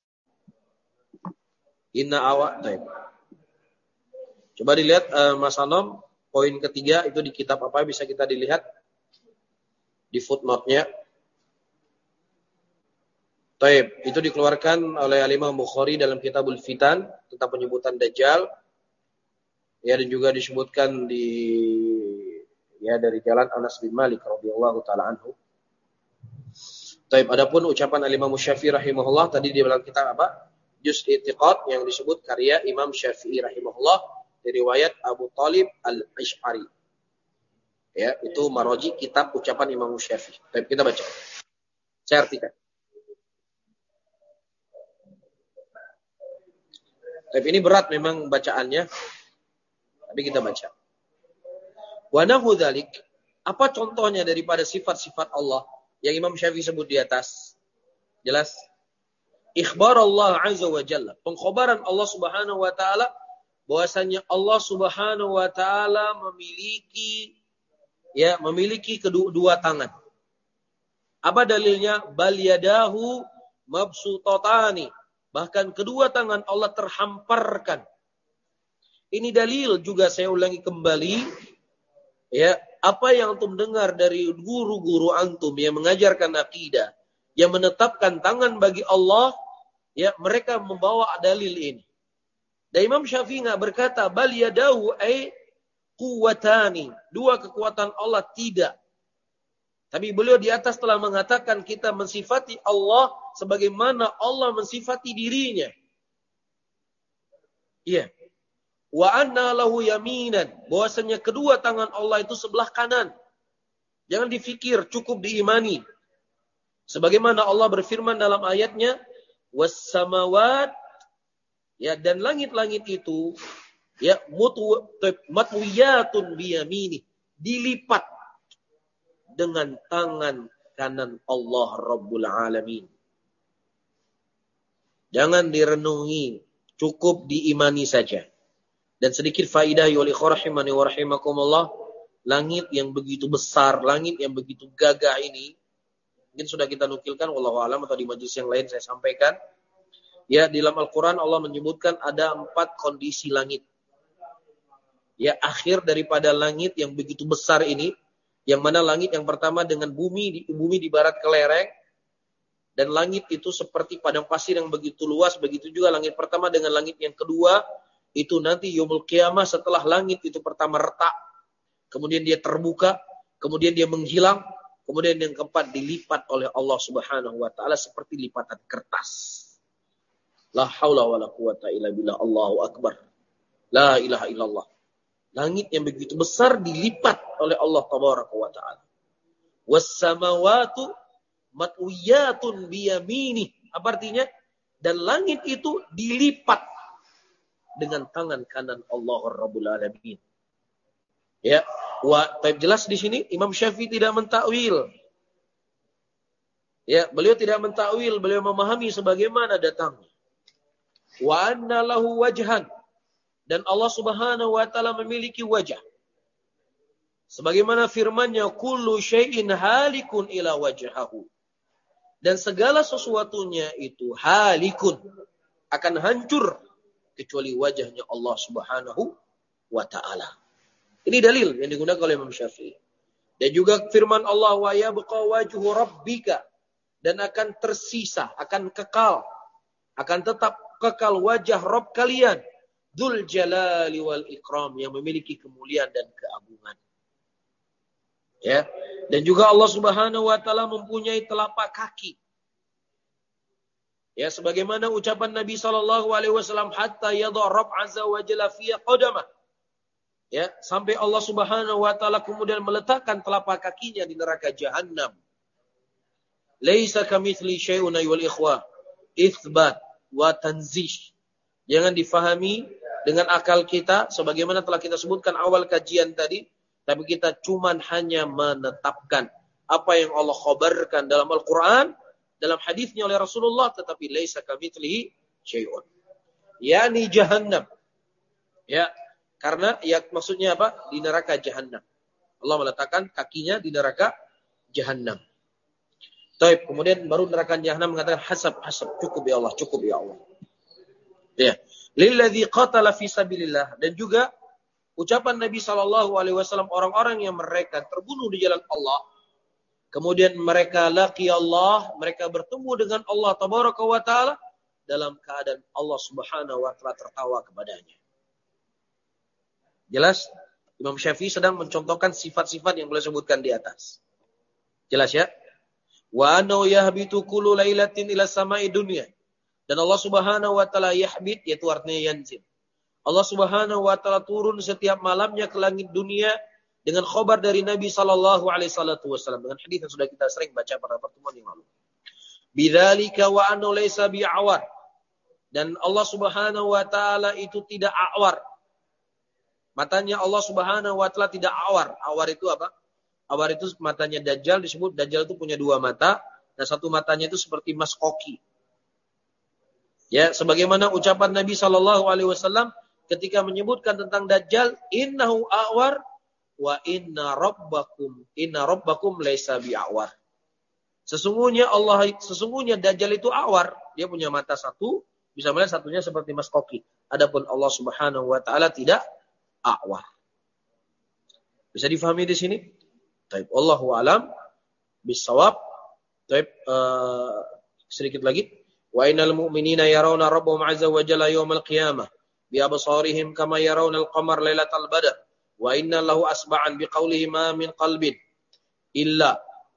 Inna awa. Baik. Coba dilihat uh, Mas Anom, poin ketiga itu di kitab apa bisa kita dilihat di footnote-nya. Baik, itu dikeluarkan oleh Imam Bukhari dalam Kitabul Fitan tentang penyebutan Dajjal. Ya, dan juga disebutkan di ya dari jalan Anas bin Malik radhiyallahu taala anhu. Baik, adapun ucapan Imam Syafi'i rahimahullah tadi di dalam kitab apa? Juz' I'tiqad yang disebut karya Imam Syafi'i rahimahullah dari riwayat Abu Talib Al-Ash'ari. Ya, itu maroji kitab ucapan Imam Syafi'i. Baik, kita baca. Saya artikan. Baik, ini berat memang bacaannya. Tapi kita baca. Wa nahu dzalik, apa contohnya daripada sifat-sifat Allah yang Imam Syafi'i sebut di atas? Jelas? Ikhbar Allah azza wa jalla, pengkhabaran Allah Subhanahu wa taala bahwasanya Allah Subhanahu wa taala memiliki ya, memiliki kedua dua tangan. Apa dalilnya? Bal yadahu mabsutatani. Bahkan kedua tangan Allah terhamparkan. Ini dalil juga saya ulangi kembali ya, apa yang antum dengar dari guru-guru antum yang mengajarkan akidah, yang menetapkan tangan bagi Allah, ya mereka membawa dalil ini. Dan Imam Syafi'i enggak berkata bal yadahu ay quwwatani, dua kekuatan Allah, tidak. Tapi beliau di atas telah mengatakan kita mensifati Allah sebagaimana Allah mensifati dirinya. Iya. Wa anna lahu yaminan, bahwasanya kedua tangan Allah itu sebelah kanan. Jangan difikir, cukup diimani. Sebagaimana Allah berfirman dalam ayatnya, was samawat, ya, dan langit-langit itu ya matwiyatun biyamini, dilipat dengan tangan kanan Allah Rabbul Alamin. Jangan direnungi, cukup diimani saja. Dan sedikit faidah yoli khorahimani wa rahimakumullah, langit yang begitu besar, langit yang begitu gagah ini, mungkin sudah kita nukilkan wallahu alam atau di majelis yang lain saya sampaikan. Ya, di dalam Al-Quran Allah menyebutkan ada empat kondisi langit. Ya, akhir daripada langit yang begitu besar ini, yang mana langit yang pertama dengan bumi, bumi di barat kelereng, dan langit itu seperti padang pasir yang begitu luas, begitu juga langit pertama dengan langit yang kedua, itu nanti yaumul qiyamah setelah langit itu pertama retak, kemudian dia terbuka, kemudian dia menghilang, kemudian yang keempat dilipat oleh Allah Subhanahu wa taala seperti lipatan kertas. La haula wala quwata illa billah, Allahu akbar. La ilaha illallah. Langit yang begitu besar dilipat oleh Allah tabaraka wa taala. Was samawatu matwiyatun biyamini. Apa artinya? Dan langit itu dilipat dengan tangan kanan Allah Rabbul Alamin. Ya, wa taib jelas di sini Imam Syafi'i tidak mentakwil. Ya, beliau tidak mentakwil, beliau memahami sebagaimana datangnya. Wa anna lahu wajhan, dan Allah Subhanahu wa taala memiliki wajah. Sebagaimana firman-Nya kullu syai'in halikun ila wajhahu. Dan segala sesuatunya itu halikun, akan hancur kecuali wajahnya Allah Subhanahu wa taala. Ini dalil yang digunakan oleh Imam Syafi'i. Dan juga firman Allah wa yabqa wajhu rabbika, dan akan tersisa, akan kekal, akan tetap kekal wajah Rabb kalian, Dzul jalali wal ikram, yang memiliki kemuliaan dan keagungan. Ya. Dan juga Allah Subhanahu wa taala mempunyai telapak kaki. Ya, sebagaimana ucapan Nabi sallallahu alaihi wasallam, hatta yadha Rabb azza wa jalla fi qadamah. Ya, sampai Allah Subhanahu wa taala kemudian meletakkan telapak kakinya di neraka jahanam. Laisa kamitsli syai'un wal ikhwah. Itsbat wa tanzih. Jangan difahami dengan akal kita sebagaimana telah kita sebutkan awal kajian tadi, tapi kita cuman hanya menetapkan apa yang Allah khabarkan dalam Al-Qur'an, dalam hadisnya oleh Rasulullah, tetapi laisa kamitslihi syai'un. Yani jahannam. Ya, karena ya maksudnya apa? Di neraka jahanam. Allah meletakkan kakinya di neraka jahanam. Taib, kemudian baru neraka jahanam mengatakan hasab hasab, cukup ya Allah, cukup ya Allah. Ya. Lilladzi qatala fi sabilillah, dan juga ucapan Nabi sallallahu alaihi wasallam, orang-orang yang mereka terbunuh di jalan Allah, kemudian mereka laqi Allah, mereka bertemu dengan Allah tabaraka wa taala dalam keadaan Allah Subhanahu wa taala tertawa kepadanya. Jelas? Imam Syafi'i sedang mencontohkan sifat-sifat yang boleh sebutkan di atas. Jelas ya? Wa annahu yahbitu kullu lailatin ila sama'i dunya. Dan Allah Subhanahu wa taala yahbit, yaitu artinya yanzil. Allah Subhanahu wa taala turun setiap malamnya ke langit dunia dengan khabar dari Nabi sallallahu alaihi wasallam, dengan hadis yang sudah kita sering baca pada pertemuan yang lalu. Bidzalika wa annahu laysa bi'awar. Dan Allah Subhanahu wa taala itu tidak awar. Matanya Allah Subhanahu wa taala tidak awar. Awar itu apa? Awar itu matanya Dajjal, disebut Dajjal itu punya dua mata, dan satu matanya itu seperti mas koki. Ya, sebagaimana ucapan Nabi sallallahu alaihi wasallam ketika menyebutkan tentang Dajjal, innahu awar wa inna rabbakum inna rabbakum laisa bi'awar. Sesungguhnya Allah sesungguhnya Dajjal itu awar, dia punya mata satu, bisa melihat satunya seperti mas koki. Adapun Allah Subhanahu wa taala tidak awar. Bisa difahami di sini? Taib, Allahu alam bisawab. Taib, uh, sedikit lagi. Wa innal mu'minina yarawna rabbahum 'azza wa jalla yawmal qiyamah bi absarihim kama yarawna al-qamar lailatal badr. Wa inna lahu asba'an bi qawlihi ma min qalbin illa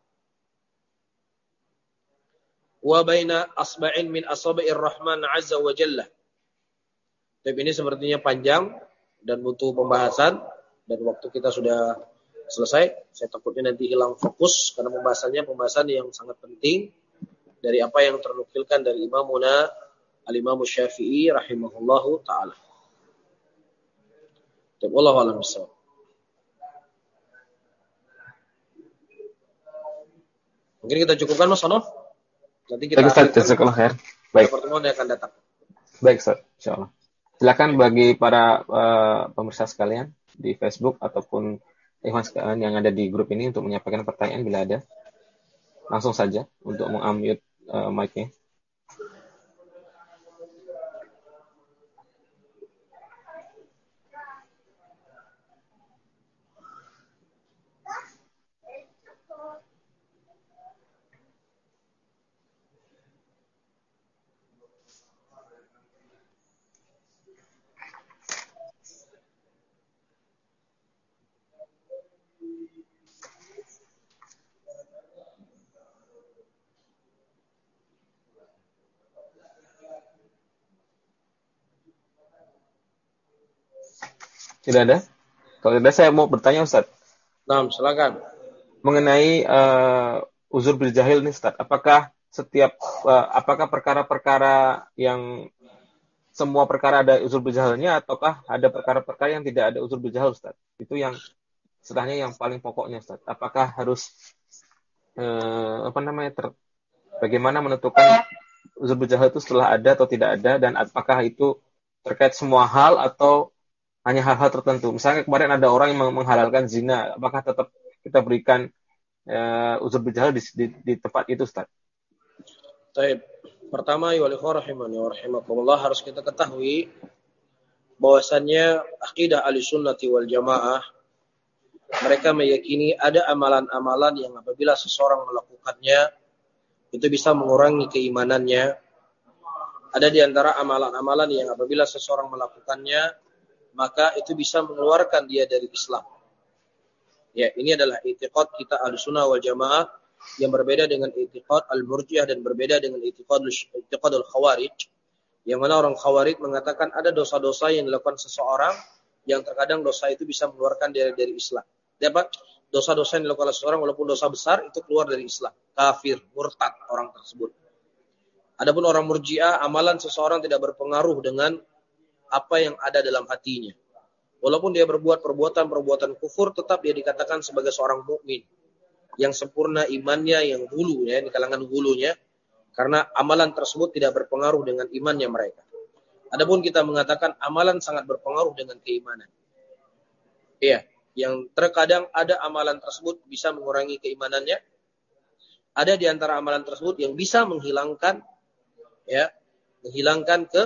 wa baina asba'in min asabi'ir rahman 'azza wa jalla. Taib, ini sepertinya panjang dan butuh pembahasan, dan waktu kita sudah selesai. Saya takutnya nanti hilang fokus karena pembahasannya pembahasan yang sangat penting dari apa yang ternukilkan dari Imamuna Al-Imam Syafi'i rahimahullahu ta'ala. Wallahu a'lam bishawab. Mungkin kita cukupkan Mas Anof. Nanti kita akan khair. Baik. Pertemuan yang akan datang. Baik, Ustaz. Insyaallah. Silakan bagi para uh, pemirsa sekalian di Facebook ataupun ikhwan sekalian yang ada di grup ini untuk menyampaikan pertanyaan bila ada. Langsung saja untuk meng-unmute uh, mic-nya. Tidak ada? Kalau tidak, saya mau bertanya, Ustaz. Nah, silakan. Mengenai uh, uzur bil jahil nih, Ustaz. Apakah setiap, uh, apakah perkara-perkara yang semua perkara ada uzur bil jahilnya, ataukah ada perkara-perkara yang tidak ada uzur bil jahil, Ustaz? Itu yang setelahnya yang paling pokoknya, Ustaz. Apakah harus uh, apa namanya ter, bagaimana menentukan uzur bil jahil itu setelah ada atau tidak ada, dan apakah itu terkait semua hal atau hanya hal-hal tertentu? Misalnya kemarin ada orang yang menghalalkan zina, apakah tetap kita berikan uh, uzur bil jahil di, di, di tempat itu, Ustaz? Baik. Pertama, ya rahimani wa rahimakumullah, harus kita ketahui bahwasannya akidah Ahlussunnah wal Jamaah, mereka meyakini ada amalan-amalan yang apabila seseorang melakukannya itu bisa mengurangi keimanannya, Ada di antara amalan-amalan yang apabila seseorang melakukannya, maka itu bisa mengeluarkan dia dari Islam. Ya, ini adalah i'tiqad kita Ahlussunnah wal Jamaah yang berbeda dengan i'tiqad al-Murji'ah dan berbeda dengan i'tiqad i'tiqad al-Khawarij. Yang mana orang Khawarij mengatakan ada dosa-dosa yang dilakukan seseorang yang terkadang dosa itu bisa mengeluarkan dia dari Islam. Dapat dosa-dosa yang dilakukan seseorang walaupun dosa besar itu keluar dari Islam, kafir, murtad orang tersebut. Adapun orang Murji'ah, amalan seseorang tidak berpengaruh dengan apa yang ada dalam hatinya. Walaupun dia berbuat perbuatan-perbuatan kufur, tetap dia dikatakan sebagai seorang mukmin yang sempurna imannya, yang hulu ya, di kalangan hulunya, karena amalan tersebut tidak berpengaruh dengan imannya mereka. Adapun kita mengatakan amalan sangat berpengaruh dengan keimanan. Iya, yang terkadang ada amalan tersebut bisa mengurangi keimanannya. Ada di antara amalan tersebut yang bisa menghilangkan ya, menghilangkan ke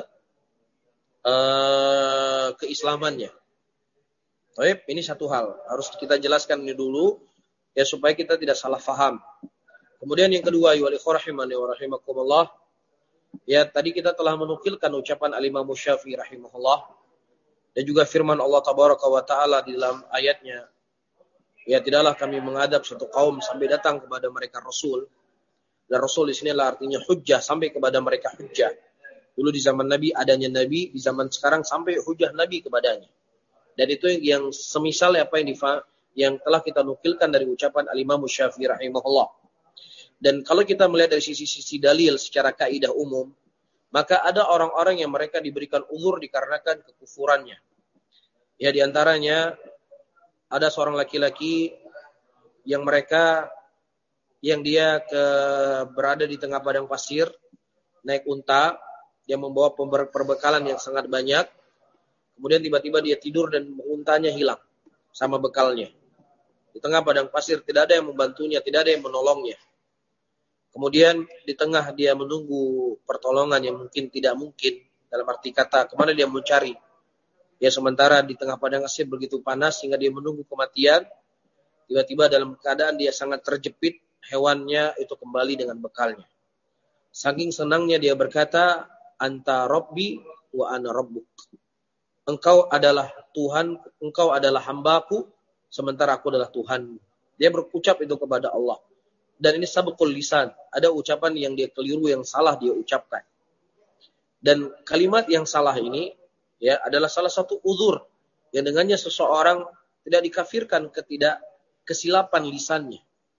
uh, keislamannya. Baik, ini satu hal harus kita jelaskan ini dulu ya supaya kita tidak salah faham. Kemudian yang kedua, ya rahimani wa rahimakumullah. Ya, tadi kita telah menukilkan ucapan Al-Imam Syafi'i rahimahullah dan juga firman Allah tabaraka wa taala di dalam ayatnya, ya tidaklah kami mengadab satu kaum sampai datang kepada mereka rasul. Dan rasul di sini adalah artinya hujjah, sampai kepada mereka hujjah. Dulu di zaman Nabi adanya nabi, di zaman sekarang sampai hujjah Nabi kepadanya. Dan itu yang semisal apa yang difa, yang telah kita nukilkan dari ucapan Al-Imam Syafi'i rahimahullah. Dan kalau kita melihat dari sisi-sisi dalil secara kaidah umum, maka ada orang-orang yang mereka diberikan uzur dikarenakan kekufurannya. Ya, di antaranya ada seorang laki-laki yang mereka yang dia ke, berada di tengah padang pasir, naik unta, dia membawa perbekalan yang sangat banyak. Kemudian tiba-tiba dia tidur dan untanya hilang sama bekalnya. Di tengah padang pasir tidak ada yang membantunya, tidak ada yang menolongnya. Kemudian di tengah dia menunggu pertolongan yang mungkin tidak mungkin, dalam arti kata kemana dia mencari. Ya, sementara di tengah padang pasir begitu panas sehingga dia menunggu kematian. Tiba-tiba dalam keadaan dia sangat terjepit, hewannya itu kembali dengan bekalnya. Saking senangnya dia berkata, anta rabbi wa ana rabbuk. Engkau adalah Tuhan, engkau adalah hambaku, sementara aku adalah Tuhanmu. Dia berucap itu kepada Allah. Dan ini sabqul lisan. Ada ucapan yang dia keliru, yang salah dia ucapkan. Dan kalimat yang salah ini ya adalah salah satu uzur yang dengannya seseorang tidak dikafirkan ketidak kesilapan lisannya.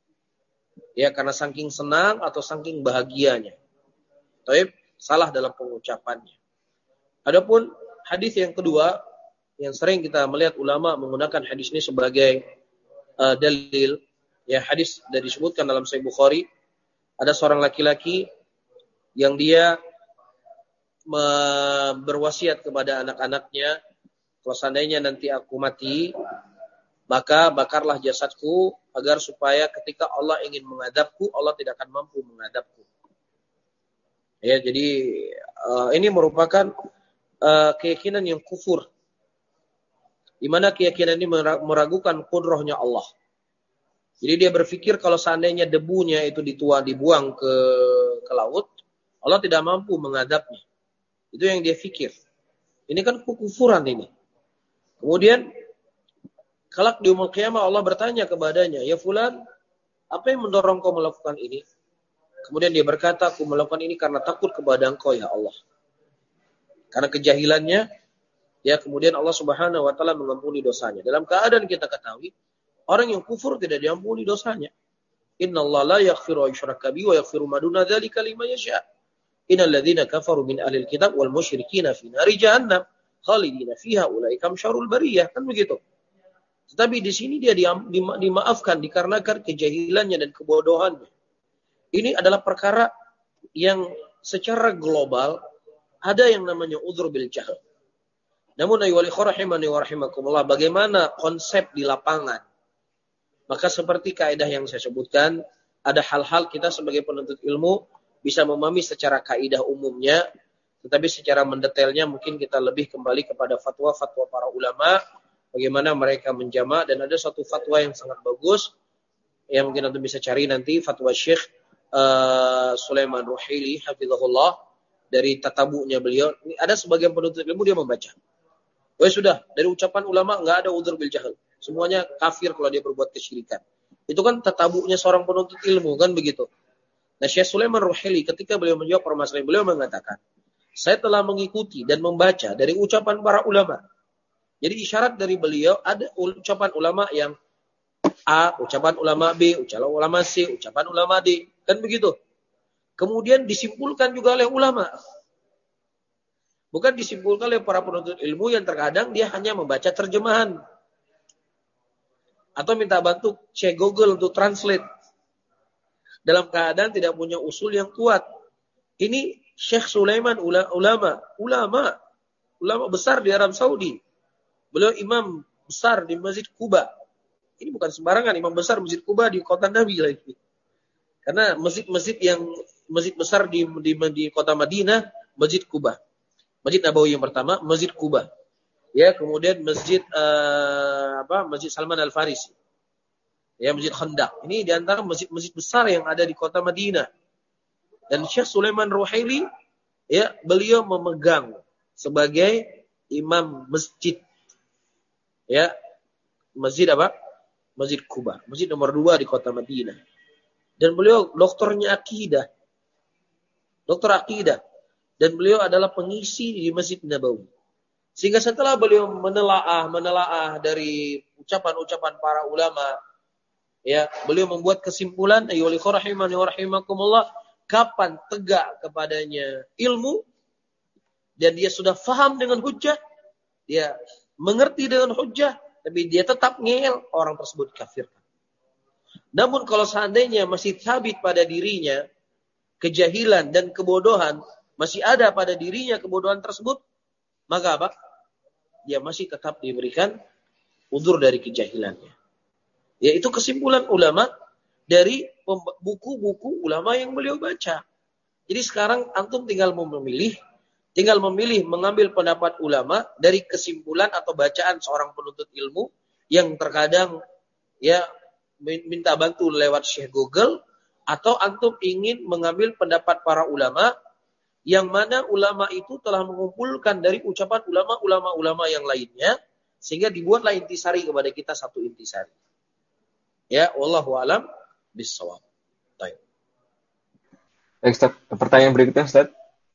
Ya, karena saking senang atau saking bahagianya. Taib, salah dalam pengucapannya. Adapun hadis yang kedua yang sering kita melihat ulama menggunakan hadis ini sebagai uh, dalil. Ya, hadis dari disebutkan dalam Sahih Bukhari, ada seorang laki-laki yang dia me- berwasiat kepada anak-anaknya, kalau seandainya nanti aku mati, maka bakarlah jasadku agar supaya ketika Allah ingin mengadabku, Allah tidak akan mampu mengadabku. Ya, jadi uh, ini merupakan uh, keyakinan yang kufur, di mana keyakinan ini meragukan kudrahnya Allah. Jadi dia berpikir kalau seandainya debunya itu dituang dibuang ke ke laut, Allah tidak mampu mengadabnya. Itu yang dia pikir. Ini kan kekufuran ini. Kemudian kelak di yaumul qiyamah Allah bertanya kepadanya, "Ya fulan, apa yang mendorong kau melakukan ini?" Kemudian dia berkata, "Aku melakukan ini karena takut kepada Engkau ya Allah." Karena kejahilannya, ya kemudian Allah Subhanahu wa taala mengampuni dosanya. Dalam keadaan kita ketahui, orang yang kufur tidak diampuni dosanya. Innallaha la yaghfiru asyraka bihi wa yaghfiru ma duna dzalika liman yasha. Innal ladzina kafaru min ahlil kitab wal musyrikina fi nari jahannam khalidina fiha ulaika syarrul bariyah. Kan begitu. Tetapi di sini dia diam, dima, dimaafkan dikarenakan kejahilannya dan kebodohannya. Ini adalah perkara yang secara global ada yang namanya udzur bil jahl. Namun ayyuhal ikhwah rahimani wa rahimakumullah, bagaimana konsep di lapangan? Maka seperti kaidah yang saya sebutkan, ada hal-hal kita sebagai penuntut ilmu bisa memahami secara kaidah umumnya, tetapi secara mendetailnya mungkin kita lebih kembali kepada fatwa-fatwa para ulama, bagaimana mereka menjama, dan ada satu fatwa yang sangat bagus, yang mungkin Anda bisa cari nanti, fatwa Syekh uh, Sulaiman Ruhaili, hafizahullah, dari tatabunya beliau, ini ada sebagian penuntut ilmu dia membaca. Oh sudah, dari ucapan ulama nggak ada udzur bil jahal. Semuanya kafir kalau dia berbuat kesyirikan. Itu kan tatabunya seorang penuntut ilmu, kan begitu. Nah, Syekh Sulaiman Ruhaili ketika beliau menjawab permasalahan, beliau mengatakan, saya telah mengikuti dan membaca dari ucapan para ulama. Jadi isyarat dari beliau ada ucapan ulama yang A, ucapan ulama B, ucapan ulama C, ucapan ulama D. Kan begitu. Kemudian disimpulkan juga oleh ulama. Bukan disimpulkan oleh para penuntut ilmu yang terkadang dia hanya membaca terjemahan. Atau minta bantu cek Google untuk translate. Dalam keadaan tidak punya usul yang kuat. Ini Syekh Sulaiman ulama, ulama, ulama besar di Arab Saudi. Beliau imam besar di Masjid Quba. Ini bukan sembarangan, imam besar Masjid Quba di kota Nabi lagi. Karena masjid-masjid yang masjid besar di, di, di kota Madinah, Masjid Quba. Masjid Nabawi yang pertama, Masjid Quba. Ya, kemudian Masjid uh, apa? Masjid Salman Al-Farisi. Ya, Masjid Khandaq. Ini di antara masjid-masjid besar yang ada di kota Madinah. Dan Syekh Sulaiman Ruhaili, ya, beliau memegang sebagai imam masjid. Ya, masjid apa? Masjid Quba. Masjid nomor dua di kota Madinah. Dan beliau doktornya akidah. Doktor akidah. Dan beliau adalah pengisi di Masjid Nabawi. Sehingga setelah beliau menelaah, menelaah dari ucapan-ucapan para ulama, ya, beliau membuat kesimpulan, ayyuhal rahimani wa rahimakumullah, kapan tegak kepadanya ilmu dan dia sudah faham dengan hujjah, dia mengerti dengan hujjah, tapi dia tetap ngeyel, orang tersebut kafir. Namun kalau seandainya masih sabit pada dirinya kejahilan dan kebodohan, masih ada pada dirinya kebodohan tersebut, maka apa? Dia masih tetap diberikan udzur dari kejahilannya. Yaitu kesimpulan ulama dari buku-buku ulama yang beliau baca. Jadi sekarang antum tinggal memilih, tinggal memilih mengambil pendapat ulama dari kesimpulan atau bacaan seorang penuntut ilmu yang terkadang ya minta bantu lewat Syekh Google, atau antum ingin mengambil pendapat para ulama yang mana ulama itu telah mengumpulkan dari ucapan ulama-ulama-ulama yang lainnya sehingga dibuatlah intisari kepada kita satu intisari. Ya, wallahu alam bissawab. Baik. Baik, Ustaz. Pertanyaan berikutnya, Ustaz.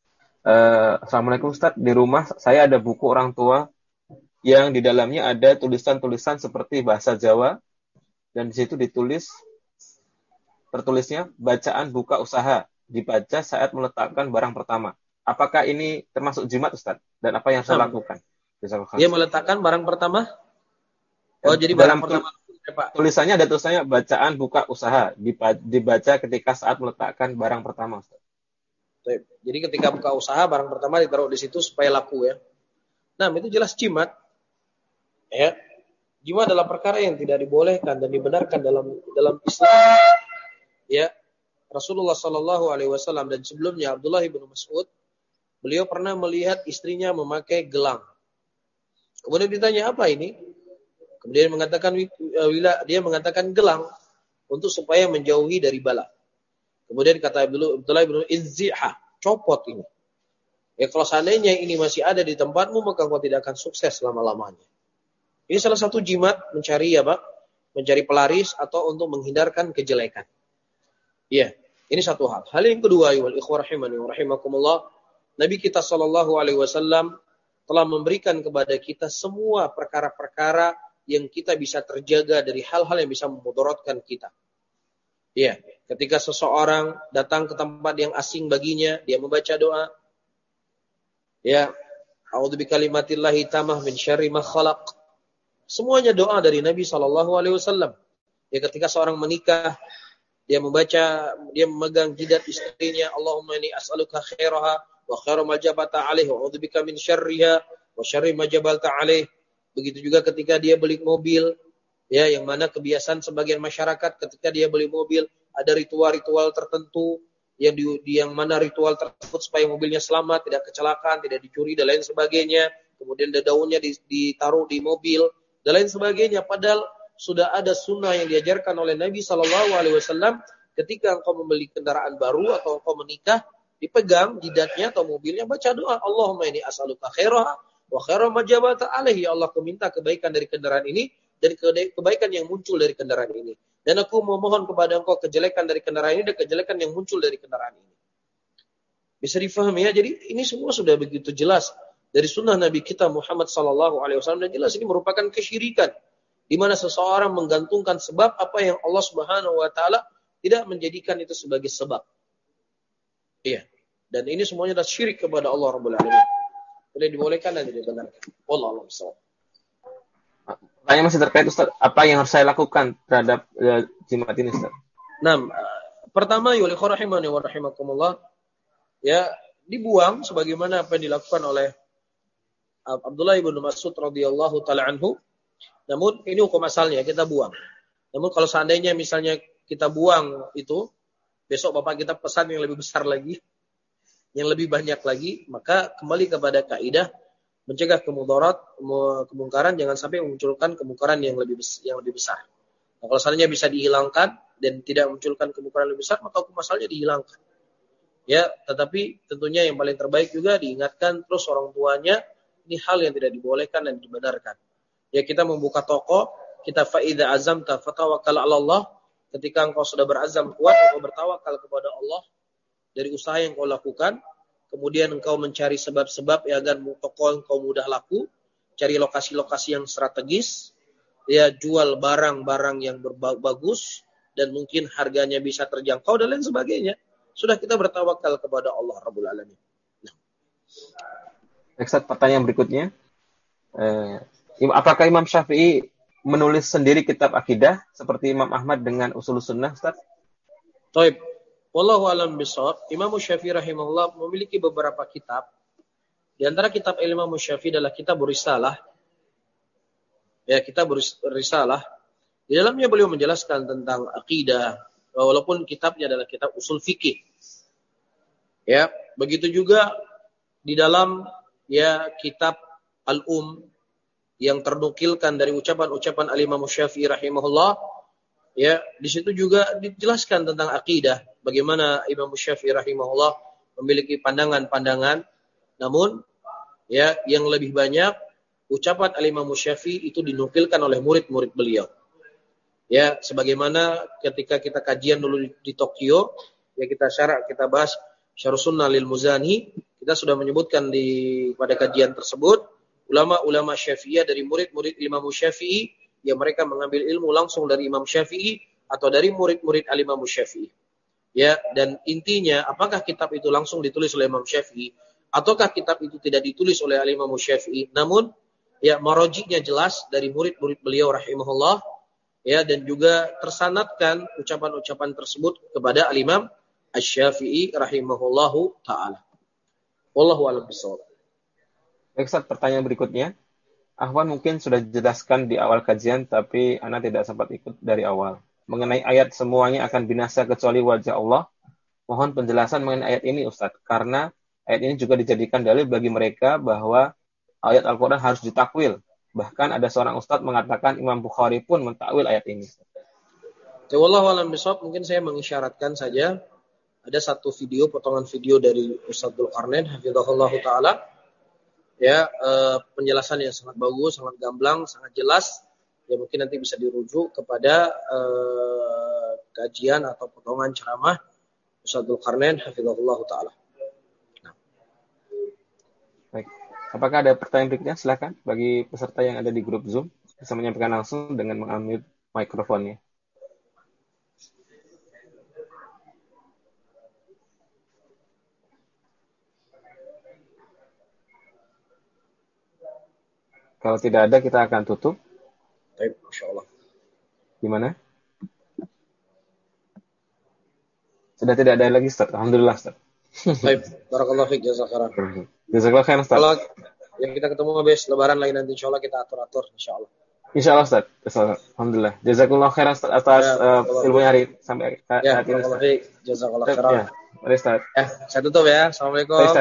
Uh, Assalamualaikum, Ustaz. Di rumah saya ada buku orang tua yang di dalamnya ada tulisan-tulisan seperti bahasa Jawa dan di situ ditulis tertulisnya bacaan buka usaha dibaca saat meletakkan barang pertama. Apakah ini termasuk jimat, Ustaz? Dan apa yang saya lakukan? Dia meletakkan barang pertama? Oh, jadi dalam barang pertama. Pak. Tulisannya ada tulisannya bacaan buka usaha dibaca ketika saat meletakkan barang pertama. Jadi ketika buka usaha barang pertama ditaruh di situ supaya laku ya. Nah, itu jelas jimat. Ya. Jimat adalah perkara yang tidak dibolehkan dan dibenarkan dalam dalam Islam. Ya. Rasulullah Shallallahu Alaihi Wasallam dan sebelumnya Abdullah bin Mas'ud, beliau pernah melihat istrinya memakai gelang. Kemudian ditanya apa ini? Kemudian mengatakan dia mengatakan gelang untuk supaya menjauhi dari bala. Kemudian kata Abdullah bin Izziha, copot ini. Ya kalau seandainya ini masih ada di tempatmu maka kau tidak akan sukses selama-lamanya. Ini salah satu jimat mencari apa? Mencari pelaris atau untuk menghindarkan kejelekan. Iya, ini satu hal. Hal yang kedua, wal ikhwah rahimani wa rahimakumullah, Nabi kita sallallahu alaihi wasallam telah memberikan kepada kita semua perkara-perkara yang kita bisa terjaga dari hal-hal yang bisa memudaratkan kita. Ya, ketika seseorang datang ke tempat yang asing baginya, dia membaca doa. Ya, a'udzu bikalimatillahi tammah min syarri ma khalaq. Semuanya doa dari Nabi sallallahu alaihi wasallam. Ya, ketika seorang menikah, dia membaca, dia memegang jidat istrinya, Allahumma inni as'aluka khairaha wa khairu ma jabata alaihi wa a'udzu bika min syarriha wa syarri ma jabalta alaihi. Begitu juga ketika dia beli mobil, ya, yang mana kebiasaan sebagian masyarakat ketika dia beli mobil ada ritual-ritual tertentu yang di, di yang mana ritual tersebut supaya mobilnya selamat, tidak kecelakaan, tidak dicuri dan lain sebagainya. Kemudian daunnya ditaruh di mobil dan lain sebagainya. Padahal sudah ada sunnah yang diajarkan oleh Nabi Shallallahu Alaihi Wasallam ketika engkau membeli kendaraan baru atau engkau menikah, dipegang jidatnya atau mobilnya, baca doa, Allahumma inni as'aluka khairaha wa khaira ma jabata alaihi. Ya Allah, aku minta kebaikan dari kendaraan ini dan kebaikan yang muncul dari kendaraan ini. Dan aku memohon kepada Engkau kejelekan dari kendaraan ini dan kejelekan yang muncul dari kendaraan ini. Bisa difahami ya? Jadi ini semua sudah begitu jelas dari sunnah Nabi kita Muhammad sallallahu alaihi wasallam, dan jelas ini merupakan kesyirikan di mana seseorang menggantungkan sebab apa yang Allah Subhanahu wa taala tidak menjadikan itu sebagai sebab. Iya. Dan ini semuanya adalah syirik kepada Allah Rabbul Alamin. Tidak dibolehkan dan tidak benar. Wallahu a'lam. Pertanyaan masih terkait Ustaz, apa yang harus saya lakukan terhadap uh, jimat ini Ustaz? Nah, pertama ya rahimani wa rahimakumullah, ya dibuang sebagaimana apa yang dilakukan oleh Abdullah ibn Mas'ud radhiyallahu taala anhu. Namun ini hukum asalnya kita buang. Namun kalau seandainya misalnya kita buang itu, besok bapak kita pesan yang lebih besar lagi, yang lebih banyak lagi, maka kembali kepada kaidah mencegah kemudarat, kemungkaran, jangan sampai memunculkan kemungkaran yang lebih besar, yang lebih besar. Nah, kalau seandainya bisa dihilangkan dan tidak memunculkan kemungkaran lebih besar, maka hukum asalnya dihilangkan. Ya, tetapi tentunya yang paling terbaik juga diingatkan terus orang tuanya, ini hal yang tidak dibolehkan dan dibenarkan. Ya, kita membuka toko, kita faida azamta fatawakkal 'ala Allah. Ketika engkau sudah berazam kuat, engkau bertawakal kepada Allah dari usaha yang kau lakukan, kemudian engkau mencari sebab-sebab ya agar toko engkau mudah laku, cari lokasi-lokasi yang strategis, ya jual barang-barang yang bagus dan mungkin harganya bisa terjangkau dan lain sebagainya. Sudah kita bertawakal kepada Allah Rabbul Alamin. Nah. Next, pertanyaan berikutnya. Eh, apakah Imam Syafi'i menulis sendiri kitab akidah seperti Imam Ahmad dengan usul sunnah, Ustaz? Taib. Wallahu a'lam bishawab. Imam Syafi'i rahimahullah memiliki beberapa kitab. Di antara kitab Imam Syafi'i adalah kitab Risalah. Ya, kitab Risalah. Di dalamnya beliau menjelaskan tentang akidah, walaupun kitabnya adalah kitab usul fikih. Ya, begitu juga di dalam ya kitab Al-Um yang ternukilkan dari ucapan-ucapan Al-Imam Syafi'i rahimahullah, ya di situ juga dijelaskan tentang akidah, bagaimana Imam Syafi'i rahimahullah memiliki pandangan-pandangan, namun ya yang lebih banyak ucapan Al-Imam Syafi'i itu dinukilkan oleh murid-murid beliau. Ya, sebagaimana ketika kita kajian dulu di, di Tokyo, ya kita syarah, kita bahas Syarh Sunnah lil Muzani, kita sudah menyebutkan di pada kajian tersebut ulama-ulama Syafi'iyah dari murid-murid Imam Syafi'i yang mereka mengambil ilmu langsung dari Imam Syafi'i atau dari murid-murid Al-Imam Syafi'i. Ya, dan intinya apakah kitab itu langsung ditulis oleh Imam Syafi'i ataukah kitab itu tidak ditulis oleh Al-Imam Syafi'i, namun ya marojiknya jelas dari murid-murid beliau rahimahullah, ya, dan juga tersanadkan ucapan-ucapan tersebut kepada Al-Imam Asy-Syafi'i rahimahullahu taala. Wallahu a'lam bishawab. Baik, pertanyaan berikutnya. Ahwan mungkin sudah dijelaskan di awal kajian, tapi Ana tidak sempat ikut dari awal. Mengenai ayat semuanya akan binasa kecuali wajah Allah. Mohon penjelasan mengenai ayat ini, Ustaz. Karena ayat ini juga dijadikan dalil bagi mereka bahwa ayat Al-Quran harus ditakwil. Bahkan ada seorang Ustaz mengatakan Imam Bukhari pun mentakwil ayat ini. Wallahu a'lam bishawab. Mungkin saya mengisyaratkan saja. Ada satu video, potongan video dari Ustaz Dzulqarnain hafizahullah ta'ala. Ya, eh, penjelasan yang sangat bagus, sangat gamblang, sangat jelas. Ya mungkin nanti bisa dirujuk kepada eh, kajian atau potongan ceramah Ustaz Dzulqarnain hafizahullah ta'ala. Nah. Baik. Apakah ada pertanyaan berikutnya? Silakan bagi peserta yang ada di grup Zoom bisa menyampaikan langsung dengan mengambil mikrofonnya. Kalau tidak ada, kita akan tutup. Baik, Masya Allah. Gimana? Sudah tidak ada lagi, Ustaz. Alhamdulillah, Ustaz. Baik, barakallahu fiik, jazakallah. Jazakallah khair, Ustaz. Kalau yang kita ketemu habis lebaran lagi nanti insyaallah kita atur-atur insyaallah. Insyaallah, Ustaz. Alhamdulillah. Jazakallah khair, Ustaz, atas ya, uh, ilmunya hari sampai ya, saat ini, Ustaz. Jazakallah khair. Ya, mari, Ustaz. Ya, saya tutup ya. Assalamualaikum.